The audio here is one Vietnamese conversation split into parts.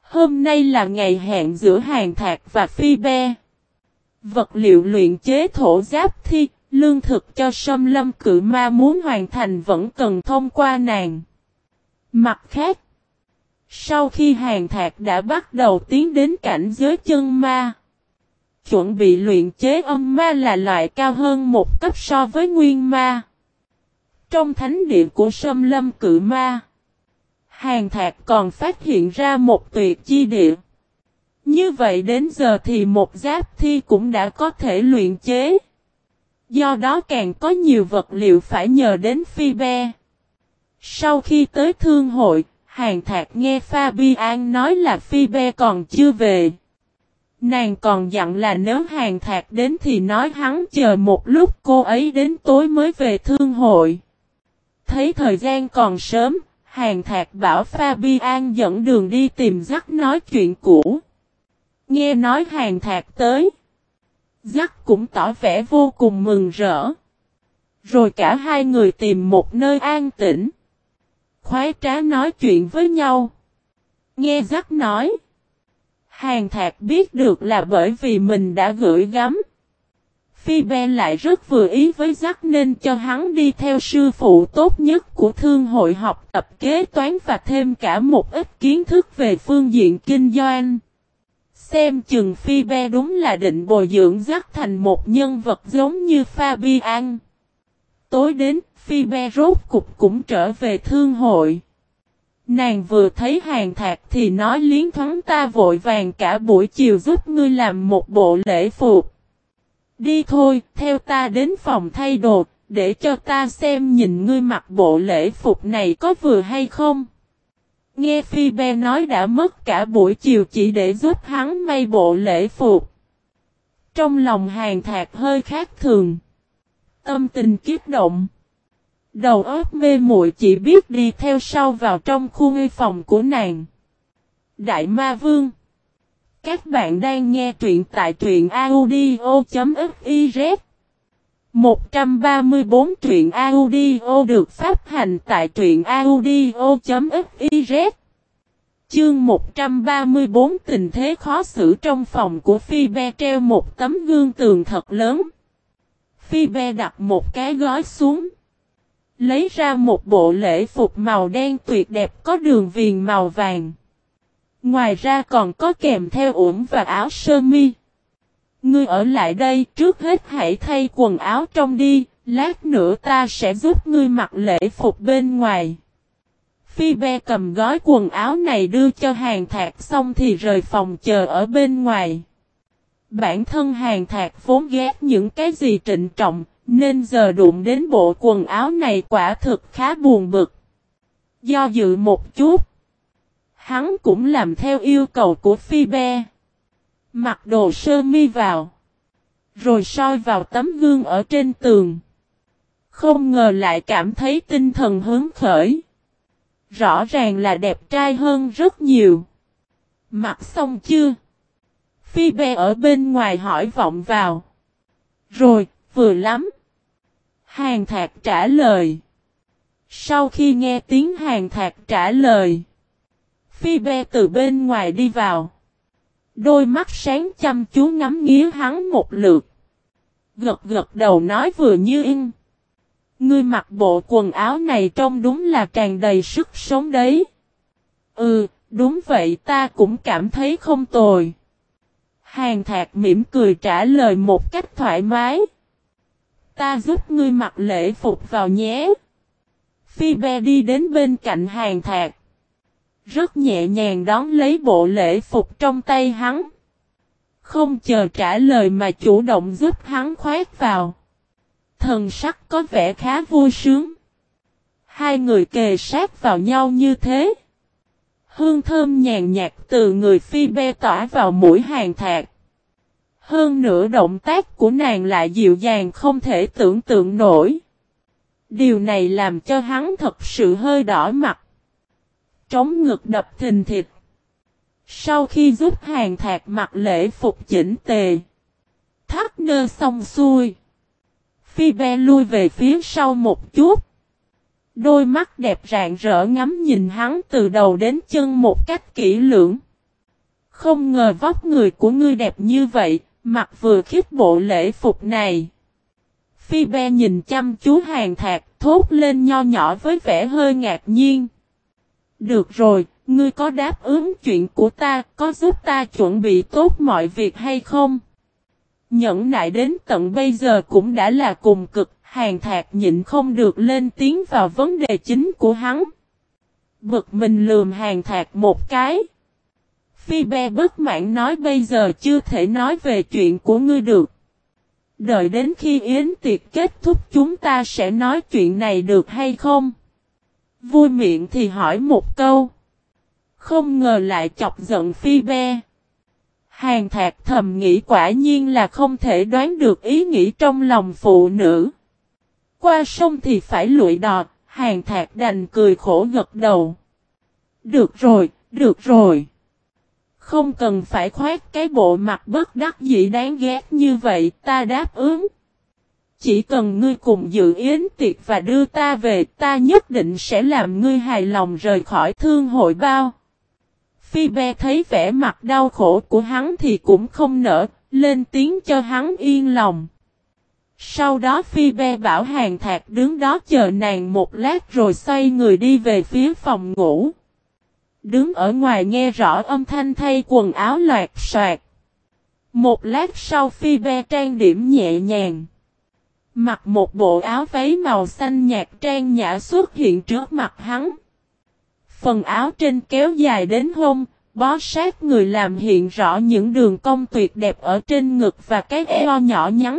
Hôm nay là ngày hẹn giữa Hàn Thạc và Phi Be. Vật liệu luyện chế thổ giáp thi, lương thực cho Sâm Lâm Cự Ma muốn hoàn thành vẫn cần thông qua nàng. Mặt khác, sau khi Hàn Thạc đã bắt đầu tiến đến cảnh giới chân ma, chuẩn bị luyện chế âm ma là loại cao hơn một cấp so với nguyên ma. Trong thánh địa của Sâm Lâm Cự Ma, Hàn Thạc còn phát hiện ra một tuyệt chi địa. Như vậy đến giờ thì một giáp thi cũng đã có thể luyện chế. Do đó càng có nhiều vật liệu phải nhờ đến Phi Be. Sau khi tới thương hội, Hàn Thạc nghe Fabian nói là Phi Be còn chưa về. Nàng còn dặn là nếu Hàn Thạc đến thì nói hắn chờ một lúc, cô ấy đến tối mới về thương hội. Thấy thời gian còn sớm, Hàn Thạc bảo Fabian dẫn đường đi tìm Jack nói chuyện cũ. Nghe nói Hàn Thạc tới, Jack cũng tỏ vẻ vô cùng mừng rỡ. Rồi cả hai người tìm một nơi an tĩnh, khoái trá nói chuyện với nhau. Nghe Jack nói, Hàn Thạc biết được là bởi vì mình đã gửi gắm. Phi Be lại rất vừa ý với Jack nên cho hắn đi theo sư phụ tốt nhất của thương hội học tập kế toán và thêm cả một ít kiến thức về phương diện kinh doanh. Xem chừng Phi Be đúng là định bồi dưỡng Jack thành một nhân vật giống như Fabian. Tối đến, Phi Be rốt cục cũng trở về thương hội. Nàng vừa thấy Hàn Thạc thì nói liến thoáng ta vội vàng cả buổi chiều giúp ngươi làm một bộ lễ phục. Đi thôi, theo ta đến phòng thay đồ, để cho ta xem nhìn ngươi mặc bộ lễ phục này có vừa hay không. Nghe Phi Be nói đã mất cả buổi chiều chỉ để giúp hắn may bộ lễ phục. Trong lòng Hàn Thạc hơi khác thường. Tâm tình kích động. Đầu óc mê muội chỉ biết đi theo sau vào trong khu nghi phòng của nàng. Đại Ma Vương. Các bạn đang nghe truyện tại truyện audio.fiz. 134 truyện audio được phát hành tại truyện audio.fiz. Chương 134 tình thế khó xử. Trong phòng của Phi Be treo một tấm gương tường thật lớn. Phi Be đặt một cái gói xuống, lấy ra một bộ lễ phục màu đen tuyệt đẹp có đường viền màu vàng. Ngoài ra còn có kèm theo ủng và áo sơ mi. Ngươi ở lại đây, trước hết hãy thay quần áo trong đi, lát nữa ta sẽ giúp ngươi mặc lễ phục bên ngoài. Phi Be cầm gói quần áo này đưa cho Hàn Thạc xong thì rời phòng chờ ở bên ngoài. Bản thân Hàn Thạc vốn ghét những cái gì trịnh trọng, nên giờ đụng đến bộ quần áo này quả thực khá buồn bực. Do dự một chút, hắn cũng làm theo yêu cầu của Phi Be. Mặc đồ sơ mi vào, rồi soi vào tấm gương ở trên tường. Không ngờ lại cảm thấy tinh thần hứng khởi. Rõ ràng là đẹp trai hơn rất nhiều. Mặc xong chưa? Phi Be ở bên ngoài hỏi vọng vào. Rồi, vừa lắm. Hàn Thạc trả lời. Sau khi nghe tiếng Hàn Thạc trả lời, Phi Be từ bên ngoài đi vào. Đôi mắt sáng chăm chú ngắm nghía hắn một lượt. Gật gật đầu nói vừa như in. Ngươi mặc bộ quần áo này trông đúng là tràn đầy sức sống đấy. Ừ, đúng vậy, ta cũng cảm thấy không tồi. Hàn Thạc mỉm cười trả lời một cách thoải mái. Ta giúp ngươi mặc lễ phục vào nhé. Phi Be đi đến bên cạnh Hàn Thạc, rất nhẹ nhàng đón lấy bộ lễ phục trong tay hắn. Không chờ trả lời mà chủ động giúp hắn khoét vào. Thần sắc có vẻ khá vui sướng. Hai người kề sát vào nhau như thế. Hương thơm nhàn nhạt từ người Phi Be tỏa vào mũi Hàn Thạc. Hơn nữa động tác của nàng lại dịu dàng không thể tưởng tượng nổi. Điều này làm cho hắn thật sự hơi đỏ mặt. Trống ngực đập thình thịch. Sau khi giúp Hàn Thạc mặc lễ phục chỉnh tề, thắt nơ xong xuôi, Phi Be lui về phía sau một chút. Đôi mắt đẹp rạng rỡ ngắm nhìn hắn từ đầu đến chân một cách kỹ lưỡng. Không ngờ vóc người của ngươi đẹp như vậy, mặc vừa khiết bộ lễ phục này. Phi Be nhìn chăm chú Hàn Thạc, thốt lên nho nhỏ với vẻ hơi ngạc nhiên. Được rồi, ngươi có đáp ứng chuyện của ta, có giúp ta chuẩn bị tốt mọi việc hay không? Nhẫn nại đến tận bây giờ cũng đã là cùng cực, Hàn Thạc nhịn không được lên tiếng vào vấn đề chính của hắn. Bực mình lườm Hàn Thạc một cái. Phi Be bất mãn nói bây giờ chưa thể nói về chuyện của ngươi được. Đợi đến khi yến tiệc kết thúc chúng ta sẽ nói chuyện này được hay không? Vui miệng thì hỏi một câu. Không ngờ lại chọc giận Phi Be. Hàn Thạc thầm nghĩ quả nhiên là không thể đoán được ý nghĩ trong lòng phụ nữ. Qua sông thì phải lụi đò, Hàn Thạc đành cười khổ gật đầu. Được rồi, được rồi. Không cần phải khoét cái bộ mặt bất đắc dĩ đáng ghét như vậy, ta đáp ứng. Chỉ cần ngươi cùng dự yến tiệc và đưa ta về, ta nhất định sẽ làm ngươi hài lòng rời khỏi thương hội bao. Phi Be thấy vẻ mặt đau khổ của hắn thì cũng không nỡ, lên tiếng cho hắn yên lòng. Sau đó Phi Be bảo Hàn Thạc đứng đó chờ nàng một lát rồi xoay người đi về phía phòng ngủ. Đứng ở ngoài nghe rõ âm thanh thay quần áo loạt soạt. Một lát sau Phi Be trang điểm nhẹ nhàng. Mặc một bộ áo váy màu xanh nhạt trang nhã xuất hiện trước mặt hắn. Phần áo trên kéo dài đến hông, bó sát người làm hiện rõ những đường cong tuyệt đẹp ở trên ngực và cái eo nhỏ nhắn.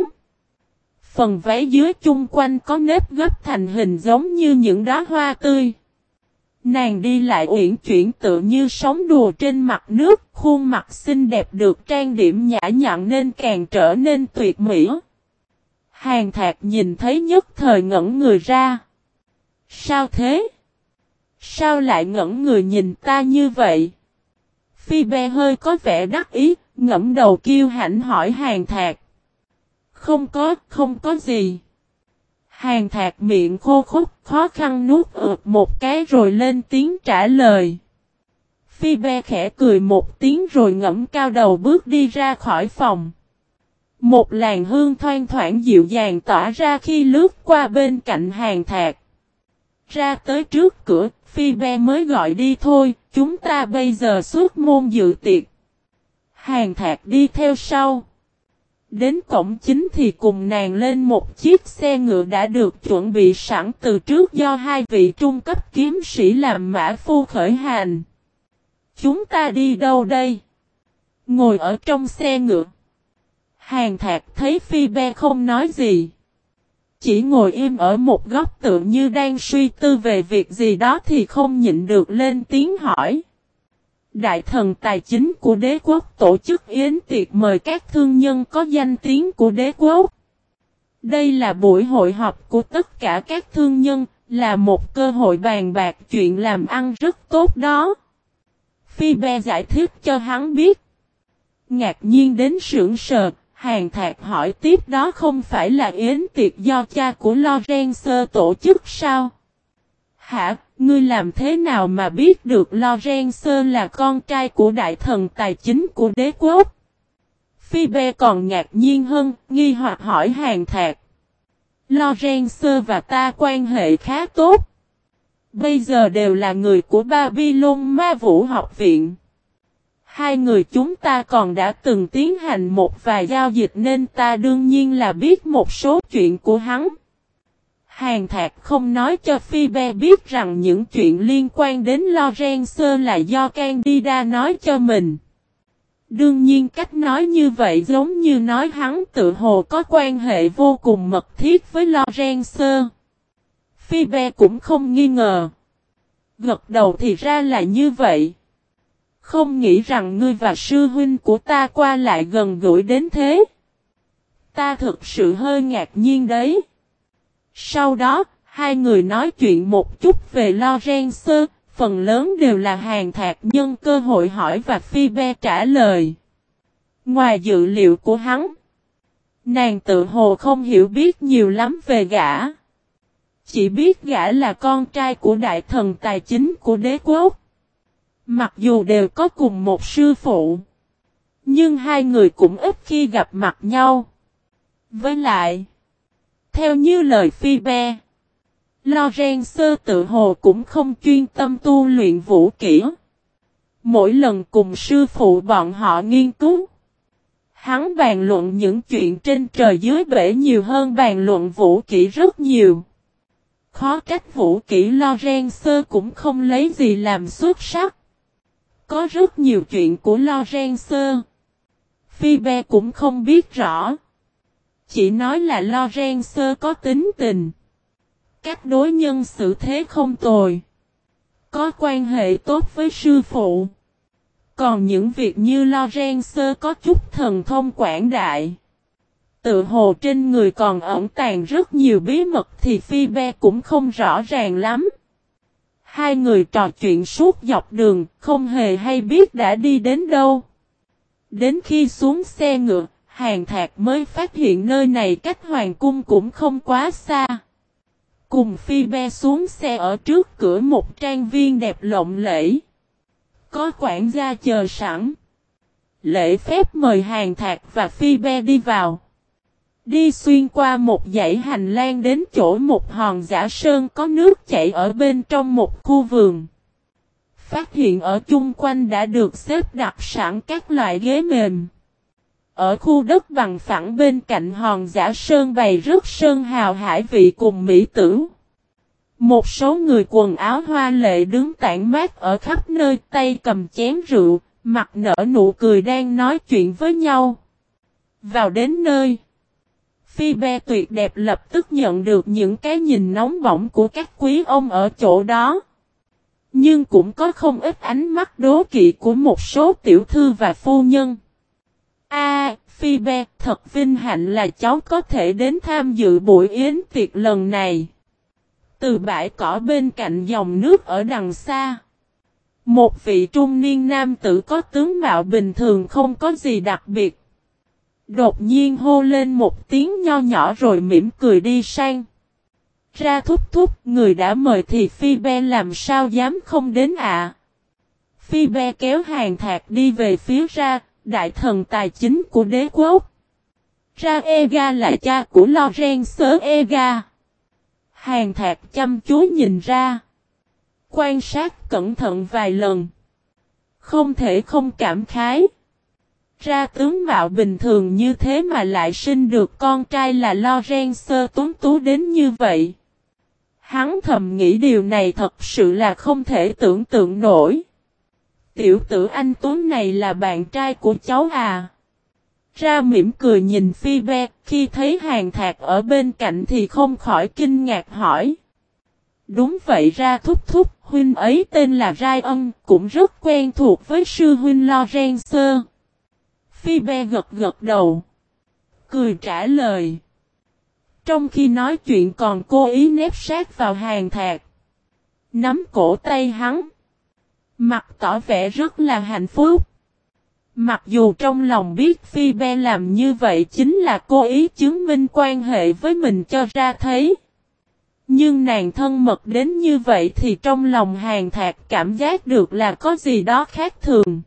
Phần váy dưới chung quanh có nếp gấp thành hình giống như những đóa hoa tươi. Nàng đi lại uyển chuyển tự như sóng đùa trên mặt nước, khuôn mặt xinh đẹp được trang điểm nhã nhặn nên càng trở nên tuyệt mỹ. Hàn Thạc nhìn thấy nhất thời ngẩn người ra. Sao thế? Sao lại ngẩn người nhìn ta như vậy? Phi Be hơi có vẻ đắc ý, ngẫm đầu kiêu hãnh hỏi Hàn Thạc. Không có gì. Hàn Thạc miệng khô khốc, khó khăn nuốt ực một cái rồi lên tiếng trả lời. Phi Be khẽ cười một tiếng rồi ngẫm cao đầu bước đi ra khỏi phòng. Một làn hương thoang thoảng dịu dàng tỏa ra khi lướt qua bên cạnh Hàn Thạc. Ra tới trước cửa, Phi Be mới gọi đi thôi, chúng ta bây giờ xuất môn dự tiệc. Hàn Thạc đi theo sau. Đến cổng chính thì cùng nàng lên một chiếc xe ngựa đã được chuẩn bị sẵn từ trước do hai vị trung cấp kiếm sĩ làm mã phu khởi hành. Chúng ta đi đâu đây? Ngồi ở trong xe ngựa. Hàn Thạc thấy Phi Be không nói gì. Chỉ ngồi im ở một góc tự như đang suy tư về việc gì đó thì không nhịn được lên tiếng hỏi. Đại thần tài chính của đế quốc tổ chức yến tiệc mời các thương nhân có danh tiếng của đế quốc. Đây là buổi hội họp của tất cả các thương nhân, là một cơ hội bàn bạc chuyện làm ăn rất tốt đó. Phi Be giải thích cho hắn biết. Ngạc nhiên đến sững sờ, Hàn Thạc hỏi tiếp đó không phải là yến tiệc do cha của Lorenzo tổ chức sao? Hả, ngươi làm thế nào mà biết được Lorenzo là con trai của đại thần tài chính của đế quốc? Phi Be còn ngạc nhiên hơn, nghi hoặc hỏi Hàn Thạc. Lorenzo và ta quan hệ khá tốt. Bây giờ đều là người của Babylon Ma Vũ học viện. Hai người chúng ta còn đã từng tiến hành một vài giao dịch nên ta đương nhiên là biết một số chuyện của hắn. Hàn Thạc không nói cho Phi Be biết rằng những chuyện liên quan đến Lorenzo là do Candida nói cho mình. Đương nhiên cách nói như vậy giống như nói hắn tự hồ có quan hệ vô cùng mật thiết với Lorenzo. Phi Be cũng không nghi ngờ. Gật đầu thì ra là như vậy. Không nghĩ rằng ngươi và sư huynh của ta qua lại gần gũi đến thế. Ta thực sự hơi ngạc nhiên đấy. Sau đó, hai người nói chuyện một chút về Lorenzo, phần lớn đều là Hàn Thạc nhân cơ hội hỏi và Phi Be trả lời. Ngoài dự liệu của hắn, nàng tự hồ không hiểu biết nhiều lắm về gã. Chỉ biết gã là con trai của đại thần tài chính của đế quốc. Mặc dù đều có cùng một sư phụ, nhưng hai người cũng ít khi gặp mặt nhau. Với lại, theo như lời Phi-be, Lorenzo tự hồ cũng không chuyên tâm tu luyện vũ kỹ. Mỗi lần cùng sư phụ bọn họ nghiên cứu, hắn bàn luận những chuyện trên trời dưới bể nhiều hơn bàn luận vũ kỹ rất nhiều. Khó trách vũ kỹ Lorenzo cũng không lấy gì làm xuất sắc. Có rất nhiều chuyện của Lorenzo, Phi-be cũng không biết rõ. Chỉ nói là Lorenzo có tính tình, cách đối nhân xử thế không tồi, có quan hệ tốt với sư phụ. Còn những việc như Lorenzo có chút thần thông quảng đại, tự hồ trên người còn ẩn tàng rất nhiều bí mật thì Phi-be cũng không rõ ràng lắm. Hai người trò chuyện suốt dọc đường, không hề hay biết đã đi đến đâu. Đến khi xuống xe ngựa, Hàn Thạc mới phát hiện nơi này cách hoàng cung cũng không quá xa. Cùng Phi-be xuống xe ở trước cửa một trang viên đẹp lộng lẫy. Có quản gia chờ sẵn. Lễ phép mời Hàn Thạc và Phi-be đi vào. Đi xuyên qua một dãy hành lang đến chỗ một hòn giả sơn có nước chảy ở bên trong một khu vườn. Phát hiện ở chung quanh đã được xếp đặt sẵn các loại ghế mềm. Ở khu đất bằng phẳng bên cạnh hòn giả sơn bày rất sơn hào hải vị cùng mỹ tử. Một số người quần áo hoa lệ đứng tản mát ở khắp nơi, tay cầm chén rượu, mặt nở nụ cười đang nói chuyện với nhau. Vào đến nơi, Phi-be tuyệt đẹp lập tức nhận được những cái nhìn nóng bỏng của các quý ông ở chỗ đó. Nhưng cũng có không ít ánh mắt đố kỵ của một số tiểu thư và phu nhân. Phi-be, thật vinh hạnh là cháu có thể đến tham dự buổi yến tiệc lần này. Từ bãi cỏ bên cạnh dòng nước ở đằng xa, một vị trung niên nam tử có tướng mạo bình thường không có gì đặc biệt, đột nhiên hô lên một tiếng nho nhỏ rồi mỉm cười đi sang. Ra thúc thúc, người đã mời thì Phi-be làm sao dám không đến ạ? Phi-be kéo Hàn Thạc đi về phía ra, đại thần tài chính của đế quốc. Ra Ega là cha của Lorenzo Ega. Hàn Thạc chăm chú nhìn ra, quan sát cẩn thận vài lần, không thể không cảm khái. Ra tướng mạo bình thường như thế mà lại sinh được con trai là Lorenzo tuấn tú đến như vậy. Hắn thầm nghĩ điều này thật sự là không thể tưởng tượng nổi. Tiểu tử anh tuấn này là bạn trai của cháu à? Ra mỉm cười nhìn Phi-be, khi thấy Hàn Thạc ở bên cạnh thì không khỏi kinh ngạc hỏi. Đúng vậy Ra thúc thúc, huynh ấy tên là Ryan, cũng rất quen thuộc với sư huynh Lorenzo. Phi-be gật gật đầu, cười trả lời. Trong khi nói chuyện còn cố ý nép sát vào Hàn Thạc, nắm cổ tay hắn, mặt tỏ vẻ rất là hạnh phúc. Mặc dù trong lòng biết Phi-be làm như vậy chính là cố ý chứng minh quan hệ với mình cho ra thấy. Nhưng nàng thân mật đến như vậy thì trong lòng Hàn Thạc cảm giác được là có gì đó khác thường.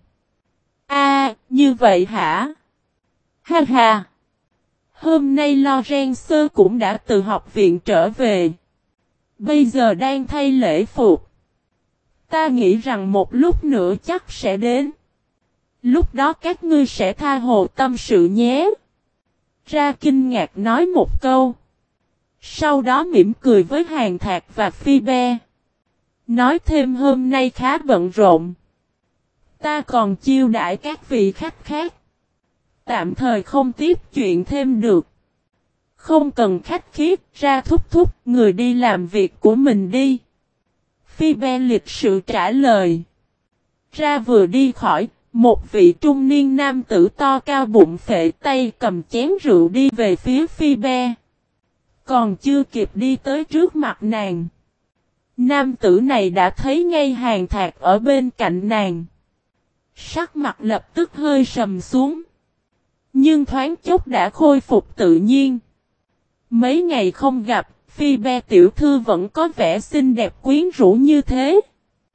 Như vậy hả? Ha ha! Hôm nay Lorenzo cũng đã từ học viện trở về. Bây giờ đang thay lễ phục. Ta nghĩ rằng một lúc nữa chắc sẽ đến. Lúc đó các ngươi sẽ tha hồ tâm sự nhé. Ra kinh ngạc nói một câu. Sau đó mỉm cười với Hàn Thạc và Phi-be. Nói thêm hôm nay khá bận rộn. Ta còn chiêu đãi các vị khách khác. Tạm thời không tiếp chuyện thêm được. Không cần khách khí, Ra thúc thúc, người đi làm việc của mình đi. Phi-be lịch sự trả lời. Ra vừa đi khỏi, một vị trung niên nam tử to cao bụng phệ tay cầm chén rượu đi về phía Phi-be. Còn chưa kịp đi tới trước mặt nàng, nam tử này đã thấy ngay Hàn Thạc ở bên cạnh nàng. Sắc mặt lập tức hơi sầm xuống, nhưng thoáng chốc đã khôi phục tự nhiên. Mấy ngày không gặp, Phi-be tiểu thư vẫn có vẻ xinh đẹp quyến rũ như thế.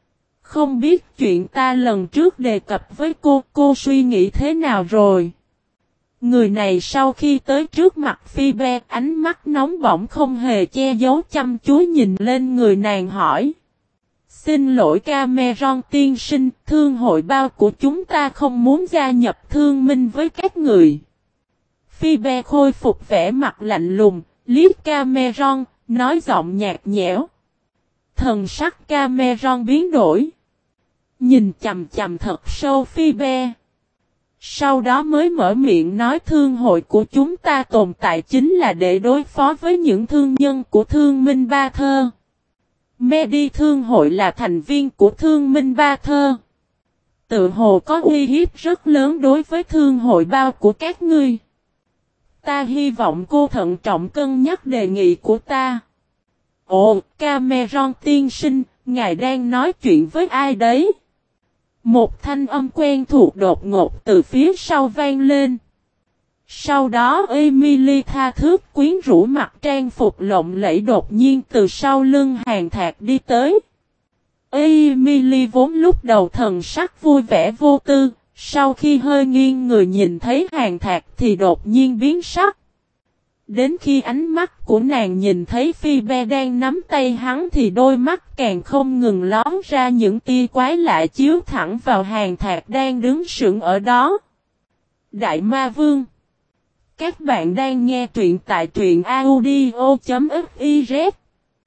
Không biết chuyện ta lần trước đề cập với cô suy nghĩ thế nào rồi? Người này sau khi tới trước mặt Phoebe, ánh mắt nóng bỏng không hề che giấu chăm chú nhìn lên người nàng hỏi. Xin lỗi Cameron tiên sinh, thương hội bao của chúng ta không muốn gia nhập thương minh với các người. Phoebe khôi phục vẻ mặt lạnh lùng, liếc Cameron, nói giọng nhạt nhẽo. Thần sắc Cameron biến đổi. Nhìn chằm chằm thật sâu Phoebe. Sau đó mới mở miệng nói thương hội của chúng ta tồn tại chính là để đối phó với những thương nhân của thương minh ba thơ. Medi thương hội là thành viên của thương minh ba thơ. Tự hồ có uy hiếp rất lớn đối với thương hội bao của các ngươi. Ta hy vọng cô thận trọng cân nhắc đề nghị của ta. Ồ, Cameron tiên sinh, ngài đang nói chuyện với ai đấy? Một thanh âm quen thuộc đột ngột từ phía sau vang lên. Sau đó Emily tha thướt quyến rũ mặc trang phục lộng lẫy đột nhiên từ sau lưng Hàn Thạc đi tới. Emily vốn lúc đầu thần sắc vui vẻ vô tư, sau khi hơi nghiêng người nhìn thấy Hàn Thạc thì đột nhiên biến sắc. Đến khi ánh mắt của nàng nhìn thấy Phoebe đang nắm tay hắn thì đôi mắt càng không ngừng lón ra những tia quái lạ chiếu thẳng vào Hàn Thạc đang đứng sững ở đó. Đại Ma Vương. Các bạn đang nghe truyện tại truyện audio.fiz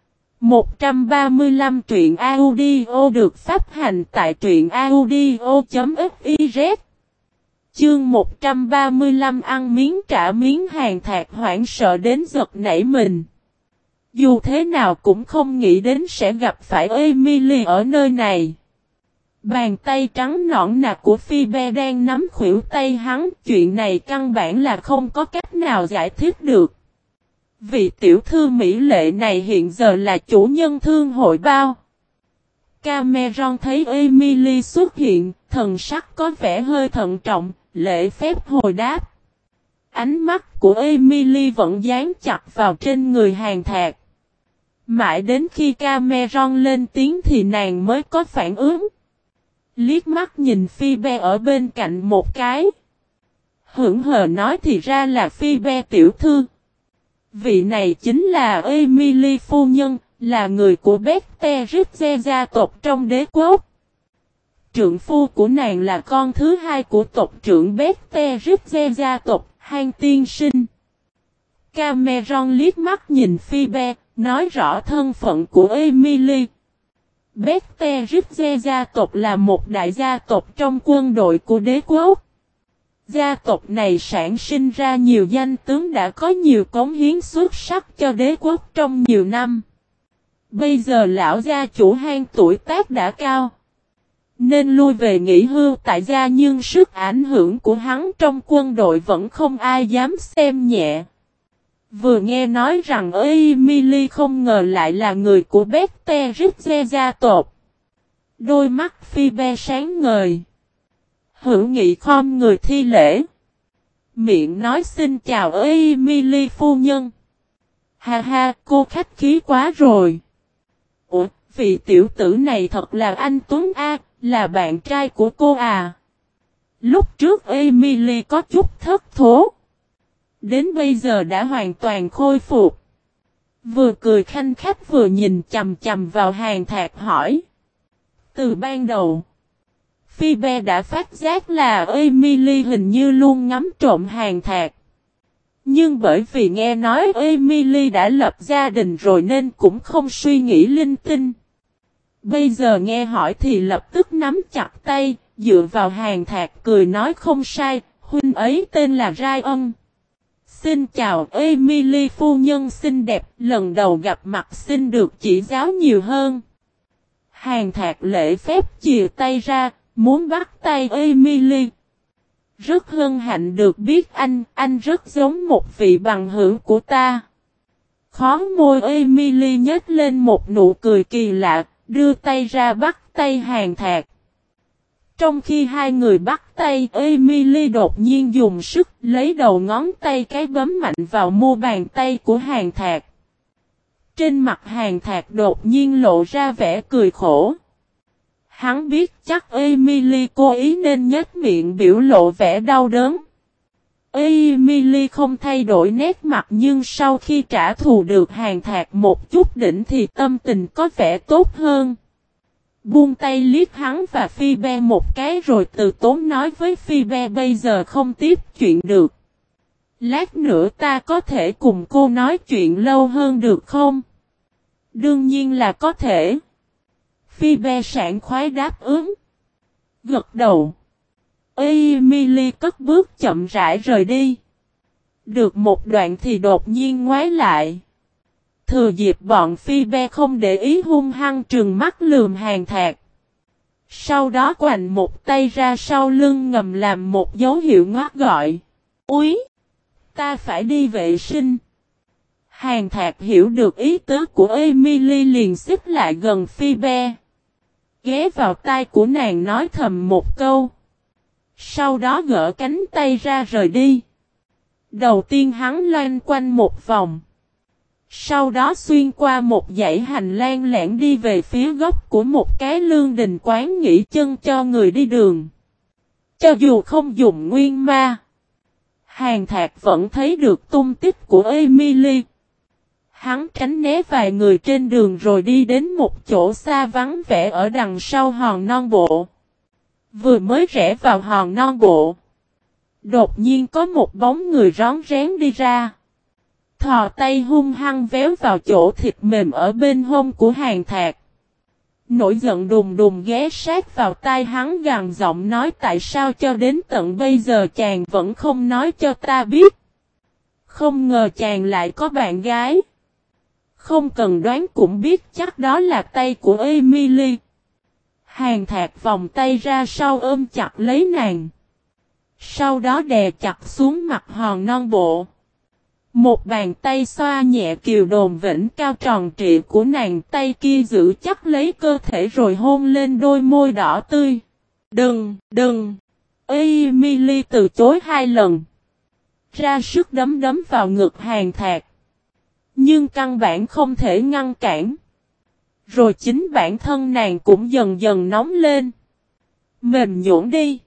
135 truyện audio được phát hành tại truyện audio.fiz. Chương 135 ăn miếng trả miếng Hàn Thạc hoảng sợ đến giật nảy mình. Dù thế nào cũng không nghĩ đến sẽ gặp phải Emily ở nơi này. Bàn tay trắng nõn nà của Phoebe đang nắm khuỷu tay hắn, chuyện này căn bản là không có cách nào giải thích được. Vị tiểu thư mỹ lệ này hiện giờ là chủ nhân thương hội bao. Cameron thấy Emily xuất hiện, thần sắc có vẻ hơi thận trọng, lễ phép hồi đáp. Ánh mắt của Emily vẫn dán chặt vào trên người Hàn Thạc. Mãi đến khi Cameron lên tiếng thì nàng mới có phản ứng. Liếc mắt nhìn Phoebe ở bên cạnh một cái. Hững hờ nói thì ra là Phoebe tiểu thư. Vị này chính là Emily phu nhân, là người của Bethesda gia tộc trong đế quốc. Trượng phu của nàng là con thứ hai của tộc trưởng Bethesda gia tộc, Han tiên sinh. Cameron liếc mắt nhìn Phoebe, nói rõ thân phận của Emily. Bethesda gia tộc là một đại gia tộc trong quân đội của đế quốc. Gia tộc này sản sinh ra nhiều danh tướng đã có nhiều cống hiến xuất sắc cho đế quốc trong nhiều năm. Bây giờ lão gia chủ Han tuổi tác đã cao, nên lui về nghỉ hưu tại gia, nhưng sức ảnh hưởng của hắn trong quân đội vẫn không ai dám xem nhẹ. Vừa nghe nói rằng Emily không ngờ lại là người của Bethesda gia tộc. Đôi mắt Phoebe sáng ngời. Hữu nghị khom người thi lễ. Miệng nói xin chào Emily phu nhân. Ha ha, cô khách khí quá rồi. Ủa, vị tiểu tử này thật là anh Tuấn A, là bạn trai của cô à? Lúc trước Emily có chút thất thố. Đến bây giờ đã hoàn toàn khôi phục. Vừa cười khanh khách vừa nhìn chằm chằm vào Hàn Thạc hỏi. Từ ban đầu, Phoebe đã phát giác là Emily hình như luôn ngắm trộm Hàn Thạc. Nhưng bởi vì nghe nói Emily đã lập gia đình rồi nên cũng không suy nghĩ linh tinh. Bây giờ nghe hỏi thì lập tức nắm chặt tay, dựa vào Hàn Thạc cười nói không sai, huynh ấy tên là Ryan. Xin chào Emily phu nhân xinh đẹp, lần đầu gặp mặt xin được chỉ giáo nhiều hơn. Hàn Thạc lễ phép chìa tay ra, muốn bắt tay Emily. Rất hân hạnh được biết anh rất giống một vị bằng hữu của ta. Khóe môi Emily nhếch lên một nụ cười kỳ lạ, đưa tay ra bắt tay Hàn Thạc. Trong khi hai người bắt tay, Emily đột nhiên dùng sức lấy đầu ngón tay cái bấm mạnh vào mu bàn tay của Hàn Thạc. Trên mặt Hàn Thạc đột nhiên lộ ra vẻ cười khổ. Hắn biết chắc Emily cố ý nên nhếch miệng biểu lộ vẻ đau đớn. Emily không thay đổi nét mặt nhưng sau khi trả thù được Hàn Thạc một chút đỉnh thì tâm tình có vẻ tốt hơn. Buông tay liếc hắn và Phoebe một cái rồi từ tốn nói với Phoebe bây giờ không tiếp chuyện được. Lát nữa ta có thể cùng cô nói chuyện lâu hơn được không? Đương nhiên là có thể. Phoebe sảng khoái đáp ứng. Gật đầu. Emily cất bước chậm rãi rời đi. Được một đoạn thì đột nhiên ngoái lại. Thừa dịp bọn Phoebe không để ý hung hăng trừng mắt lườm Hàn Thạc. Sau đó quành một tay ra sau lưng ngầm làm một dấu hiệu ngoác gọi. Úi! Ta phải đi vệ sinh. Hàn Thạc hiểu được ý tứ của Emily liền xích lại gần Phoebe. Ghé vào tai của nàng nói thầm một câu. Sau đó gỡ cánh tay ra rời đi. Đầu tiên hắn loanh quanh một vòng. Sau đó xuyên qua một dãy hành lang lẻn đi về phía góc của một cái lương đình quán nghỉ chân cho người đi đường. Cho dù không dùng nguyên ma, Hàn Thạc vẫn thấy được tung tích của Emily. Hắn tránh né vài người trên đường rồi đi đến một chỗ xa vắng vẻ ở đằng sau hòn non bộ. Vừa mới rẽ vào hòn non bộ, đột nhiên có một bóng người rón rén đi ra. Thò tay hung hăng véo vào chỗ thịt mềm ở bên hông của Hàn Thạc. Nổi giận đùng đùng ghé sát vào tai hắn gằn giọng nói tại sao cho đến tận bây giờ chàng vẫn không nói cho ta biết. Không ngờ chàng lại có bạn gái. Không cần đoán cũng biết chắc đó là tay của Emily. Hàn Thạc vòng tay ra sau ôm chặt lấy nàng. Sau đó đè chặt xuống mặt hòn non bộ. Một bàn tay xoa nhẹ kiều đồn vĩnh cao tròn trịa của nàng, tay kia giữ chắc lấy cơ thể rồi hôn lên đôi môi đỏ tươi. Đừng! Emily từ chối 2 lần. Ra sức đấm đấm vào ngực Hàn Thạc. Nhưng căn bản không thể ngăn cản. Rồi chính bản thân nàng cũng dần dần nóng lên. Mềm nhũn đi.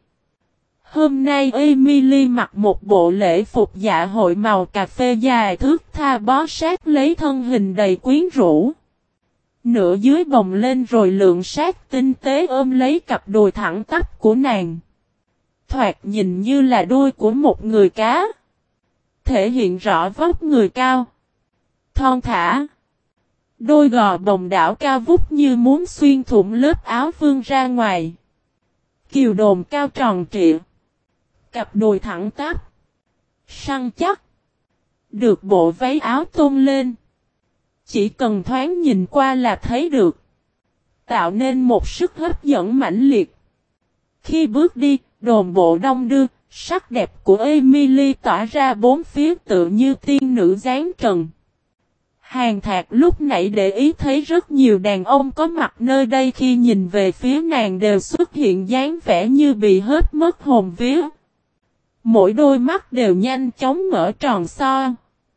Hôm nay Emily mặc một bộ lễ phục dạ hội màu cà phê dài thướt tha bó sát lấy thân hình đầy quyến rũ. Nửa dưới bồng lên rồi lượng sát tinh tế ôm lấy cặp đùi thẳng tắp của nàng. Thoạt nhìn như là đuôi của một người cá. Thể hiện rõ vóc người cao. Thon thả. Đôi gò bồng đảo cao vút như muốn xuyên thủng lớp áo vươn ra ngoài. Kiều đồn cao tròn trịa. Cặp đùi thẳng tắp. Săn chắc. Được bộ váy áo tôn lên. Chỉ cần thoáng nhìn qua là thấy được. Tạo nên một sức hấp dẫn mãnh liệt. Khi bước đi, đồn bộ đông đưa, sắc đẹp của Emily tỏa ra bốn phía tự như tiên nữ dáng trần. Hàn Thạc lúc nãy để ý thấy rất nhiều đàn ông có mặt nơi đây khi nhìn về phía nàng đều xuất hiện dáng vẻ như bị hết mất hồn vía. Mỗi đôi mắt đều nhanh chóng mở tròn so.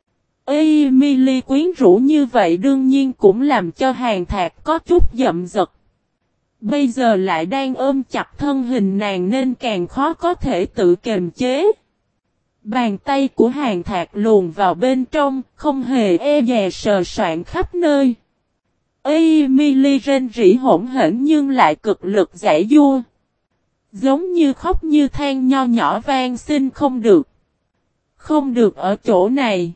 Emily quyến rũ như vậy đương nhiên cũng làm cho Hàn Thạc có chút giận giật. Bây giờ lại đang ôm chặt thân hình nàng nên càng khó có thể tự kiềm chế. Bàn tay của Hàn Thạc luồn vào bên trong, không hề e dè sờ soạn khắp nơi. Emily rên rỉ hỗn hển nhưng lại cực lực giãy giụa. Giống như khóc như than nho nhỏ van xin không được. Không được ở chỗ này.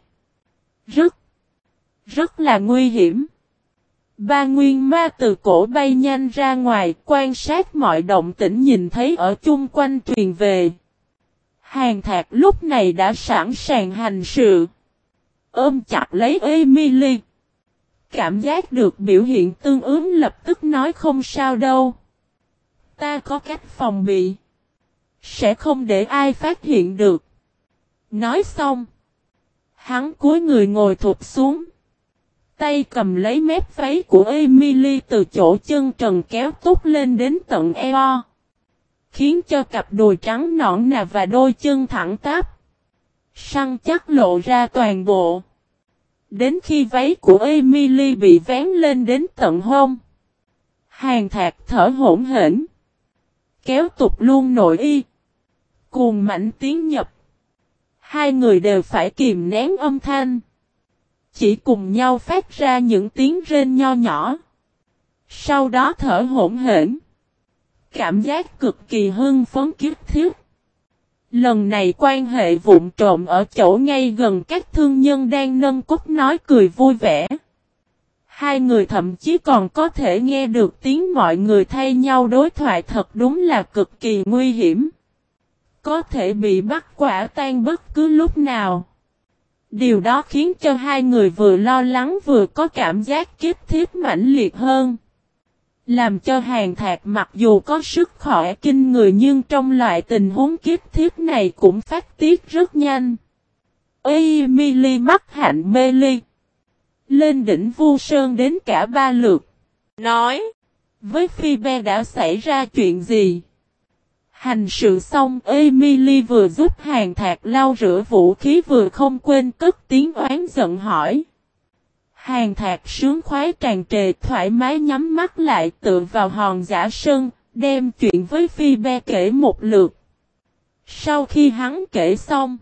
Rất là nguy hiểm. Ba nguyên ma từ cổ bay nhanh ra ngoài, quan sát mọi động tĩnh nhìn thấy ở chung quanh truyền về. Hàn Thạc lúc này đã sẵn sàng hành sự. Ôm chặt lấy Emily. Cảm giác được biểu hiện tương ứng lập tức nói không sao đâu. Ta có cách phòng bị. Sẽ không để ai phát hiện được. Nói xong. Hắn cúi người ngồi thụp xuống. Tay cầm lấy mép váy của Emily từ chỗ chân trần kéo tút lên đến tận eo. Khiến cho cặp đùi trắng nõn nà và đôi chân thẳng tắp. Săn chắc lộ ra toàn bộ. Đến khi váy của Emily bị vén lên đến tận hông. Hàn Thạc thở hổn hển. Kéo tục luôn nội y. Cuồng mãnh tiến nhập. Hai người đều phải kìm nén âm thanh. Chỉ cùng nhau phát ra những tiếng rên nho nhỏ. Sau đó thở hổn hển. Cảm giác cực kỳ hưng phấn kiếp thiết. Lần này quan hệ vụn trộm ở chỗ ngay gần các thương nhân đang nâng cốc nói cười vui vẻ. Hai người thậm chí còn có thể nghe được tiếng mọi người thay nhau đối thoại, thật đúng là cực kỳ nguy hiểm. Có thể bị bắt quả tang bất cứ lúc nào. Điều đó khiến cho hai người vừa lo lắng vừa có cảm giác kiếp thiết mãnh liệt hơn. Làm cho Hàn Thạc mặc dù có sức khỏe kinh người nhưng trong loại tình huống kiếp thiết này cũng phát tiết rất nhanh. Emily mắc hạnh mê ly. Lên đỉnh Vu Sơn đến cả 3 lượt. Nói. Với Phoebe đã xảy ra chuyện gì? Hành sự xong Emily vừa giúp Hàn Thạc lau rửa vũ khí vừa không quên cất tiếng oán giận hỏi. Hàn Thạc sướng khoái tràn trề thoải mái nhắm mắt lại tựa vào hòn giả sơn, đem chuyện với Phoebe kể một lượt. Sau khi hắn kể xong,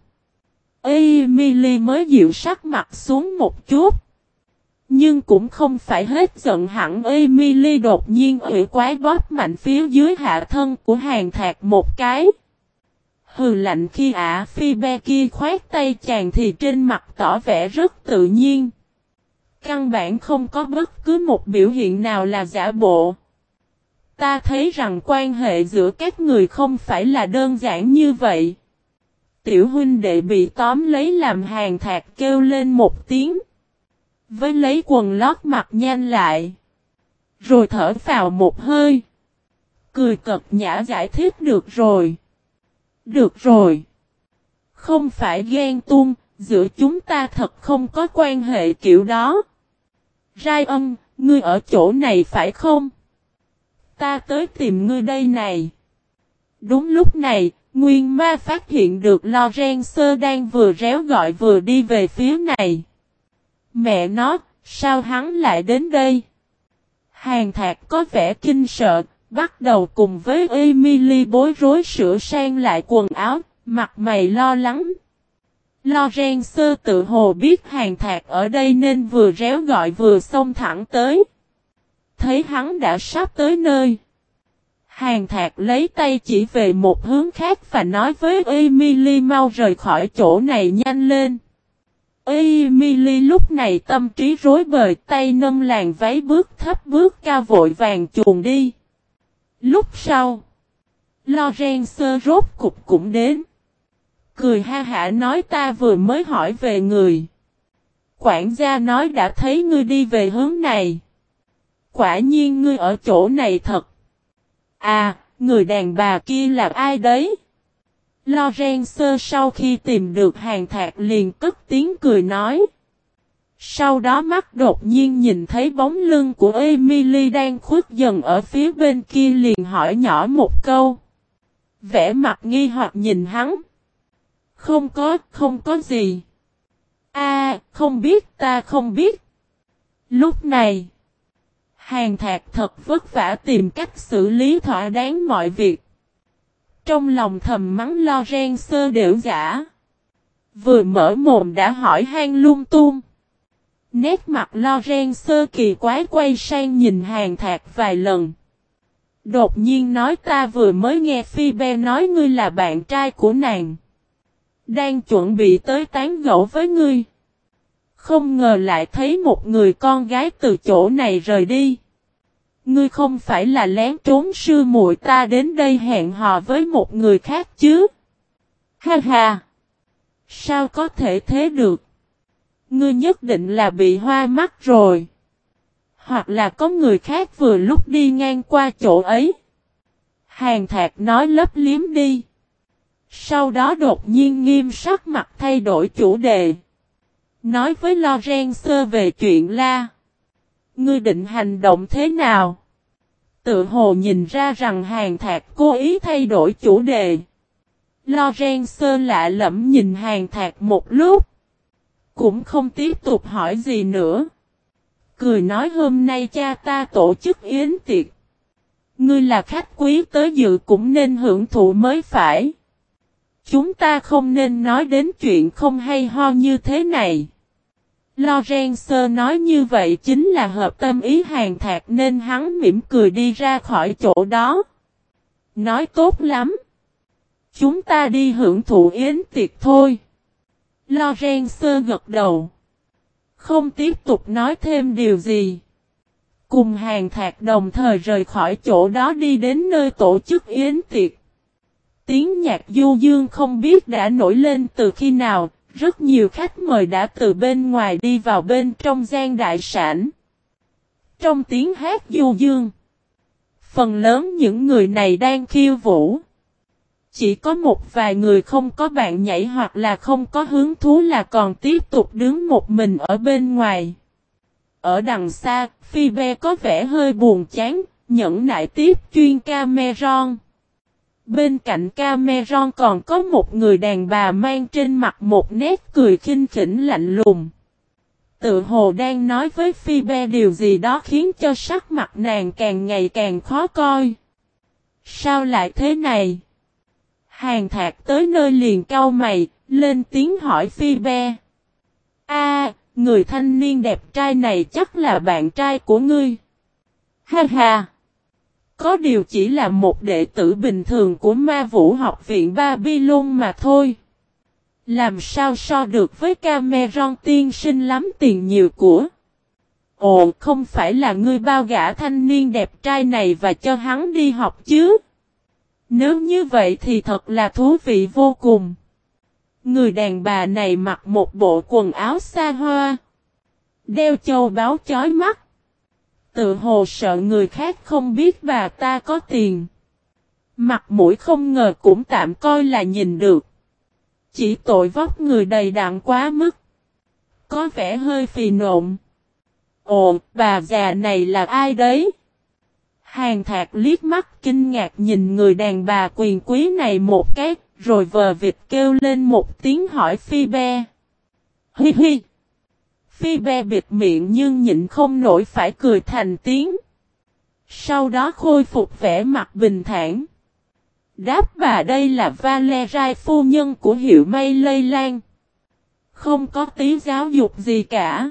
Emily mới dịu sắc mặt xuống một chút. Nhưng cũng không phải hết giận hẳn. Emily đột nhiên ủy quái bóp mạnh phía dưới hạ thân của Hàn Thạc một cái. Hừ lạnh khi Phoebe kia khoát tay chàng thì trên mặt tỏ vẻ rất tự nhiên. Căn bản không có bất cứ một biểu hiện nào là giả bộ. Ta thấy rằng quan hệ giữa các người không phải là đơn giản như vậy. Tiểu huynh đệ bị tóm lấy làm Hàn Thạc kêu lên một tiếng. Với lấy quần lót mặt nhanh lại. Rồi thở phào một hơi. Cười cợt nhã giải thích được rồi. Được rồi. Không phải ghen tuông, giữa chúng ta thật không có quan hệ kiểu đó. Ryan, ngươi ở chỗ này phải không? Ta tới tìm ngươi đây này. Đúng lúc này, Nguyên Ma phát hiện được Lorenzo đang vừa réo gọi vừa đi về phía này. Mẹ nó, sao hắn lại đến đây? Hàn Thạc có vẻ kinh sợ, bắt đầu cùng với Emily bối rối sửa sang lại quần áo, mặt mày lo lắng. Lorenzo tự hồ biết Hàn Thạc ở đây nên vừa réo gọi vừa xông thẳng tới. Thấy hắn đã sắp tới nơi. Hàn Thạc lấy tay chỉ về một hướng khác và nói với Emily mau rời khỏi chỗ này nhanh lên. Emily lúc này tâm trí rối bời, tay nâng làn váy bước thấp bước cao vội vàng chuồn đi. Lúc sau, Lorenzo rốt cục cũng đến. Cười ha hả nói ta vừa mới hỏi về người. Quản gia nói đã thấy ngươi đi về hướng này. Quả nhiên ngươi ở chỗ này thật. À, người đàn bà kia là ai đấy? Lorenzo sau khi tìm được Hàn Thạc liền cất tiếng cười nói. Sau đó mắt đột nhiên nhìn thấy bóng lưng của Emily đang khuất dần ở phía bên kia liền hỏi nhỏ một câu. Vẻ mặt nghi hoặc nhìn hắn. Không có gì. Không biết, ta không biết. Lúc này, Hàn Thạc thật vất vả tìm cách xử lý thỏa đáng mọi việc. Trong lòng thầm mắng Lorenzo đểu giả. Vừa mở mồm đã hỏi han lung tung. Nét mặt Lorenzo kỳ quái quay sang nhìn Hàn Thạc vài lần. Đột nhiên nói ta vừa mới nghe Phoebe nói ngươi là bạn trai của nàng. Đang chuẩn bị tới tán gẫu với ngươi. Không ngờ lại thấy một người con gái từ chỗ này rời đi. Ngươi không phải là lén trốn sư muội ta đến đây hẹn hò với một người khác chứ? Ha ha! Sao có thể thế được? Ngươi nhất định là bị hoa mắt rồi. Hoặc là có người khác vừa lúc đi ngang qua chỗ ấy. Hàn Thạc nói lấp liếm đi. Sau đó đột nhiên nghiêm sắc mặt thay đổi chủ đề. Nói với Lorenzo về chuyện La. Ngươi định hành động thế nào? Tự hồ nhìn ra rằng Hàn Thạc cố ý thay đổi chủ đề. Lorenzo lạ lẫm nhìn Hàn Thạc một lúc. Cũng không tiếp tục hỏi gì nữa. Cười nói hôm nay cha ta tổ chức yến tiệc. Ngươi là khách quý tới dự cũng nên hưởng thụ mới phải. Chúng ta không nên nói đến chuyện không hay ho như thế này. Lorenzo nói như vậy chính là hợp tâm ý Hàn Thạc nên hắn mỉm cười đi ra khỏi chỗ đó. Nói tốt lắm. Chúng ta đi hưởng thụ yến tiệc thôi. Lorenzo gật đầu. Không tiếp tục nói thêm điều gì. Cùng Hàn Thạc đồng thời rời khỏi chỗ đó đi đến nơi tổ chức yến tiệc. Tiếng nhạc du dương không biết đã nổi lên từ khi nào, rất nhiều khách mời đã từ bên ngoài đi vào bên trong gian đại sảnh. Trong tiếng hát du dương, phần lớn những người này đang khiêu vũ. Chỉ có một vài người không có bạn nhảy hoặc là không có hứng thú là còn tiếp tục đứng một mình ở bên ngoài. Ở đằng xa, Phoebe có vẻ hơi buồn chán, nhẫn nại tiếp chuyên Cameron. Bên cạnh Cameron còn có một người đàn bà mang trên mặt một nét cười khinh khỉnh lạnh lùng. Tự hồ đang nói với Phoebe điều gì đó khiến cho sắc mặt nàng càng ngày càng khó coi. Sao lại thế này? Hàn Thạc tới nơi liền cau mày, lên tiếng hỏi Phoebe. Người thanh niên đẹp trai này chắc là bạn trai của ngươi. Ha ha! Có điều chỉ là một đệ tử bình thường của Ma Vũ học viện Babylon mà thôi. Làm sao so được với Cameron tiên sinh lắm tiền nhiều của. Ồ, không phải là ngươi bao gả thanh niên đẹp trai này và cho hắn đi học chứ? Nếu như vậy thì thật là thú vị vô cùng. Người đàn bà này mặc một bộ quần áo xa hoa, đeo châu báu chói mắt. Tự hồ sợ người khác không biết bà ta có tiền. Mặt mũi không ngờ cũng tạm coi là nhìn được. Chỉ tội vóc người đầy đặn quá mức. Có vẻ hơi phì nộn. Ồ, bà già này là ai đấy? Hàn Thạc liếc mắt kinh ngạc nhìn người đàn bà quyền quý này một cái, rồi vờ vịt kêu lên một tiếng hỏi Phoebe. Hi hi! Phoebe bịt miệng nhưng nhịn không nổi phải cười thành tiếng. Sau đó khôi phục vẻ mặt bình thản. Đáp bà đây là Valerie phu nhân của hiệu may lây lan. Không có tí giáo dục gì cả.